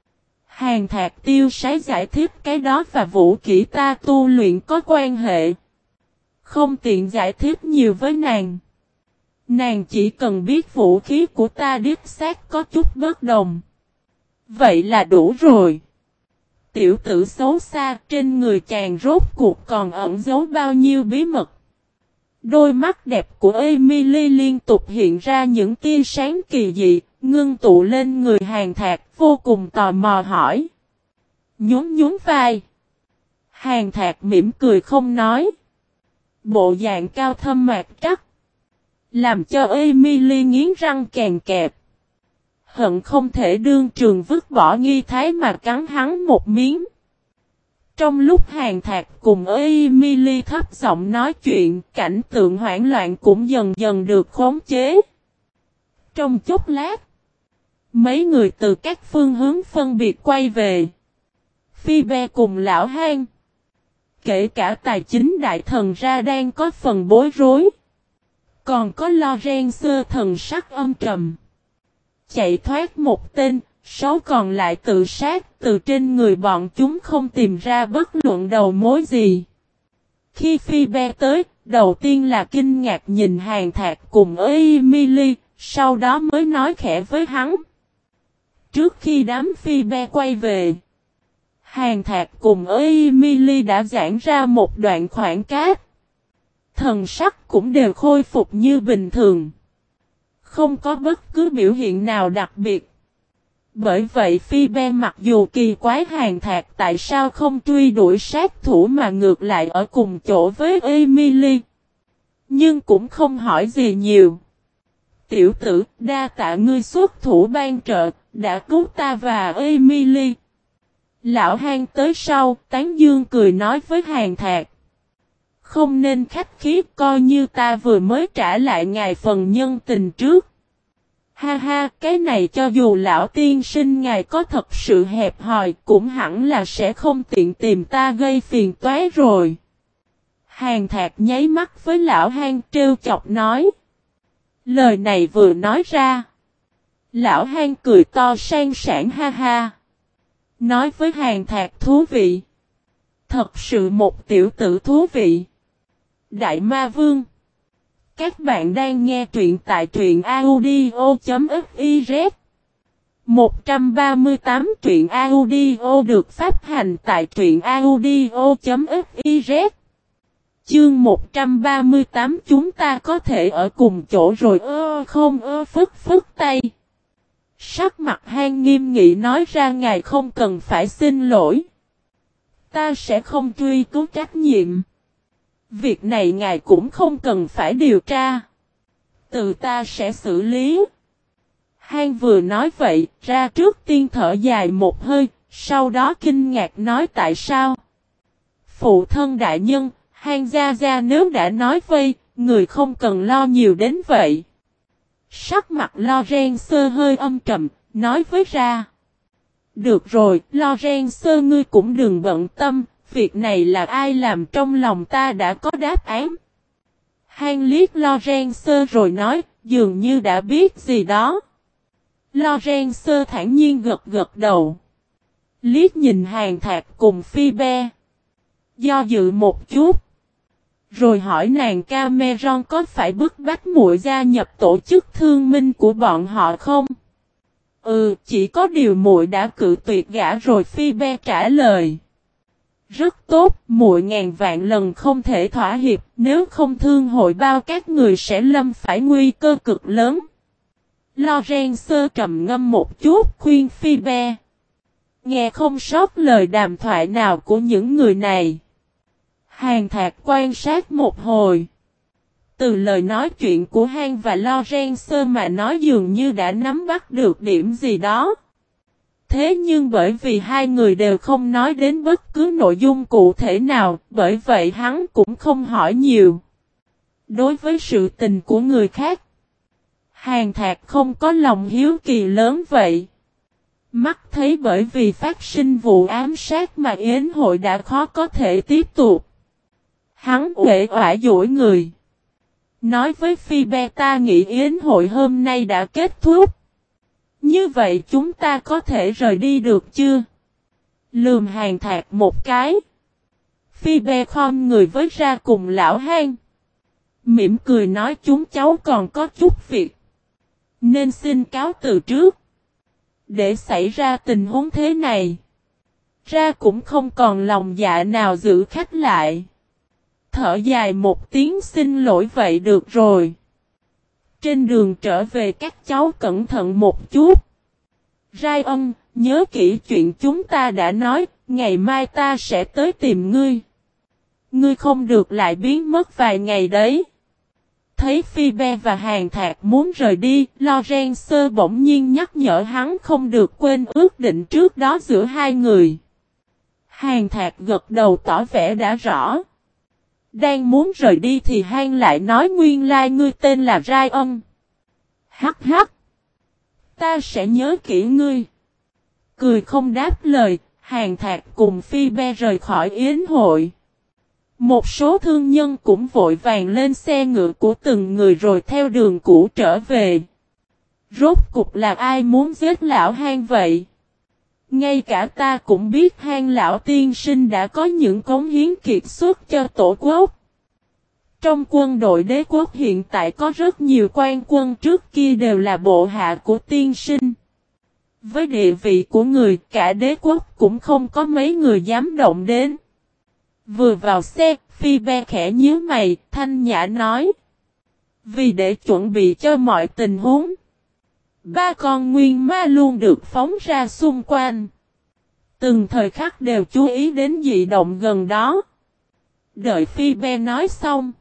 Hàn Thạc tiêu sái giải thích cái đó và vũ kỹ ta tu luyện có quan hệ. Không tiện giải thích nhiều với nàng. Nàng chỉ cần biết vũ khí của ta đích xác có chút bất đồng. Vậy là đủ rồi. Tiểu tử xấu xa trên người chàng rốt cuộc còn ẩn giấu bao nhiêu bí mật. Đôi mắt đẹp của Emily liên tục hiện ra những tia sáng kỳ dị, ngưng tụ lên người Hàn Thạc, vô cùng tò mò hỏi. Nhún nhún vai. Hàn Thạc mỉm cười không nói. Bộ dạng cao thâm mạc trắc, làm cho Emily nghiến răng kèn kẹp. Hận không thể đương trường vứt bỏ nghi thái mà cắn hắn một miếng. Trong lúc Hàn Thạc cùng Emily thấp giọng nói chuyện, cảnh tượng hoảng loạn cũng dần dần được khống chế. Trong chốc lát, mấy người từ các phương hướng phân biệt quay về. Phoebe cùng lão Hang, kể cả tài chính đại thần ra đang có phần bối rối. Còn có Lorenzo thần sắc âm trầm. Chạy thoát một tên, 6 còn lại tự sát, từ trên người bọn chúng không tìm ra bất luận đầu mối gì. Khi Phoebe tới, đầu tiên là kinh ngạc nhìn Hàn Thạc cùng Emily, sau đó mới nói khẽ với hắn. Trước khi đám Phoebe quay về, Hàn Thạc cùng Emily đã giãn ra một đoạn khoảng cách. Thần sắc cũng đều khôi phục như bình thường. Không có bất cứ biểu hiện nào đặc biệt. Bởi vậy Phoebe mặc dù kỳ quái Hàn Thạc tại sao không truy đuổi sát thủ mà ngược lại ở cùng chỗ với Emily. Nhưng cũng không hỏi gì nhiều. Tiểu tử, đa tạ ngươi xuất thủ ban trợ, đã cứu ta và Emily. Lão Hang tới sau, tán dương cười nói với Hàn Thạc. Không nên khách khí, coi như ta vừa mới trả lại ngài phần nhân tình trước. Ha ha, cái này cho dù lão tiên sinh ngài có thật sự hẹp hòi, cũng hẳn là sẽ không tiện tìm ta gây phiền toái rồi. Hàn Thạc nháy mắt với lão Hang trêu chọc nói. Lời này vừa nói ra. Lão Hang cười to sang sảng ha ha. Nói với Hàn Thạc thú vị. Thật sự một tiểu tử thú vị. Đại Ma Vương. Các bạn đang nghe truyện tại truyện audio.fiz. 138 truyện audio được phát hành tại truyện audio.fiz. Chương 138 chúng ta có thể ở cùng chỗ rồi không phức tay. Sắc mặt Hang nghiêm nghị nói ra ngài không cần phải xin lỗi. Ta sẽ không truy cứu trách nhiệm. Việc này ngài cũng không cần phải điều tra. Từ ta sẽ xử lý. Hang vừa nói vậy, ra trước tiên thở dài một hơi, sau đó kinh ngạc nói tại sao. Phụ thân đại nhân, Hang gia gia nếu đã nói vây, người không cần lo nhiều đến vậy. Sắc mặt Lorenzo hơi âm trầm, nói với ra. Được rồi, Lorenzo ngươi cũng đừng bận tâm, việc này là ai làm trong lòng ta đã có đáp án. Hang liếc Lorenzo rồi nói, dường như đã biết gì đó. Lorenzo thản nhiên gật gật đầu. Liếc nhìn Hàn Thạc cùng Phoebe. Do dự một chút. Rồi hỏi nàng Cameron có phải bức bách muội gia nhập tổ chức thương minh của bọn họ không? Chỉ có điều muội đã cự tuyệt gã rồi, Phoebe trả lời. Rất tốt, muội ngàn vạn lần không thể thỏa hiệp, nếu không thương hội bao các người sẽ lâm phải nguy cơ cực lớn. Lorenzo trầm ngâm một chút khuyên Phoebe. Nghe không sót lời đàm thoại nào của những người này. Hàn Thạc quan sát một hồi. Từ lời nói chuyện của Hang và Lorenzo mà nói dường như đã nắm bắt được điểm gì đó. Thế nhưng bởi vì hai người đều không nói đến bất cứ nội dung cụ thể nào, bởi vậy hắn cũng không hỏi nhiều. Đối với sự tình của người khác, Hàn Thạc không có lòng hiếu kỳ lớn vậy. Mắt thấy bởi vì phát sinh vụ ám sát mà yến hội đã khó có thể tiếp tục. Hắn uể oải duỗi người. Nói với Phoebe ta nghĩ yến hội hôm nay đã kết thúc. Như vậy chúng ta có thể rời đi được chưa? Lườm Hàn Thạc một cái. Phoebe khom người với ra cùng lão hang. Mỉm cười nói chúng cháu còn có chút việc. Nên xin cáo từ trước. Để xảy ra tình huống thế này. Ra cũng không còn lòng dạ nào giữ khách lại. Thở dài một tiếng xin lỗi vậy được rồi. Trên đường trở về các cháu cẩn thận một chút. Ryan, nhớ kỹ chuyện chúng ta đã nói, ngày mai ta sẽ tới tìm ngươi. Ngươi không được lại biến mất vài ngày đấy. Thấy Phoebe và Hàn Thạc muốn rời đi, Lorenzo bỗng nhiên nhắc nhở hắn không được quên ước định trước đó giữa hai người. Hàn Thạc gật đầu tỏ vẻ đã rõ. Đang muốn rời đi thì Han lại nói nguyên lai ngươi tên là Ryan. Hắc hắc. Ta sẽ nhớ kỹ ngươi. Cười không đáp lời, Hàn Thạc cùng Phoebe rời khỏi yến hội. Một số thương nhân cũng vội vàng lên xe ngựa của từng người rồi theo đường cũ trở về. Rốt cục là ai muốn giết lão Han vậy? Ngay cả ta cũng biết Han lão tiên sinh đã có những cống hiến kiệt xuất cho tổ quốc. Trong quân đội đế quốc hiện tại có rất nhiều quan quân trước kia đều là bộ hạ của tiên sinh. Với địa vị của người cả đế quốc cũng không có mấy người dám động đến. Vừa vào xe, Phoebe khẽ nhíu mày, thanh nhã nói. Vì để chuẩn bị cho mọi tình huống. 3 con nguyên ma luôn được phóng ra xung quanh. Từng thời khắc đều chú ý đến dị động gần đó. Đợi Phoebe nói xong.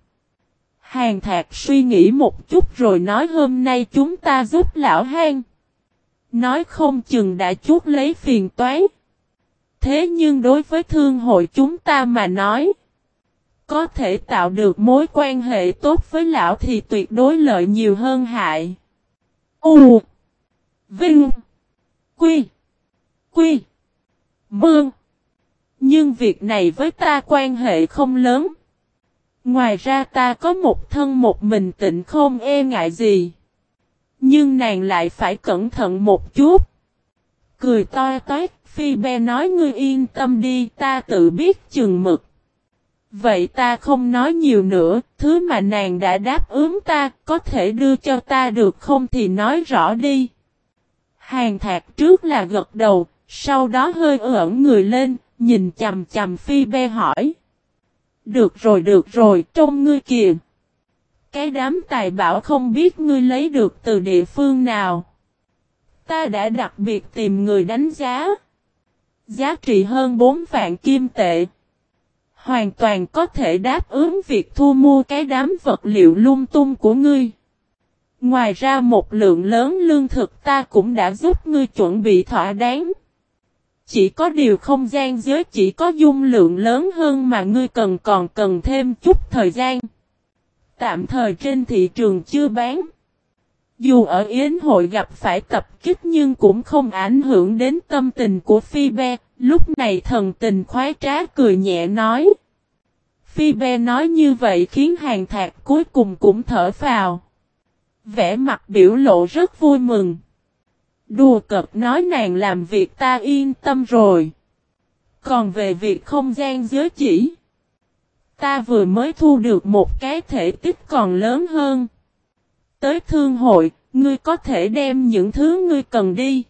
Hàn Thạc suy nghĩ một chút rồi nói hôm nay chúng ta giúp lão Han. Nói không chừng đã chuốt lấy phiền toái. Thế nhưng đối với thương hội chúng ta mà nói. Có thể tạo được mối quan hệ tốt với lão thì tuyệt đối lợi nhiều hơn hại. U. Vinh. Quy. Quy. Mương. Nhưng việc này với ta quan hệ không lớn. Ngoài ra ta có một thân một mình tịnh không e ngại gì. Nhưng nàng lại phải cẩn thận một chút. Cười to toét, Phoebe nói ngươi yên tâm đi, ta tự biết chừng mực. Vậy ta không nói nhiều nữa, thứ mà nàng đã đáp ứng ta, có thể đưa cho ta được không thì nói rõ đi. Hàn Thạc trước là gật đầu, sau đó hơi ẩn người lên, nhìn chằm chằm Phoebe hỏi. Được rồi, trông ngươi kìa. Cái đám tài bảo không biết ngươi lấy được từ địa phương nào. Ta đã đặc biệt tìm người đánh giá. Giá trị hơn 4 vạn kim tệ. Hoàn toàn có thể đáp ứng việc thu mua cái đám vật liệu lung tung của ngươi. Ngoài ra một lượng lớn lương thực ta cũng đã giúp ngươi chuẩn bị thỏa đáng. Chỉ có điều không gian giới chỉ có dung lượng lớn hơn mà ngươi còn cần thêm chút thời gian. Tạm thời trên thị trường chưa bán. Dù ở yến hội gặp phải tập kích nhưng cũng không ảnh hưởng đến tâm tình của Phoebe. Lúc này thần tình khoái trá cười nhẹ nói. Phoebe nói như vậy khiến Hàn Thạc cuối cùng cũng thở phào. Vẻ mặt biểu lộ rất vui mừng. Đùa cợt nói nàng làm việc ta yên tâm rồi. Còn về việc không gian giới chỉ. Ta vừa mới thu được một cái thể tích còn lớn hơn. Tới thương hội, ngươi có thể đem những thứ ngươi cần đi.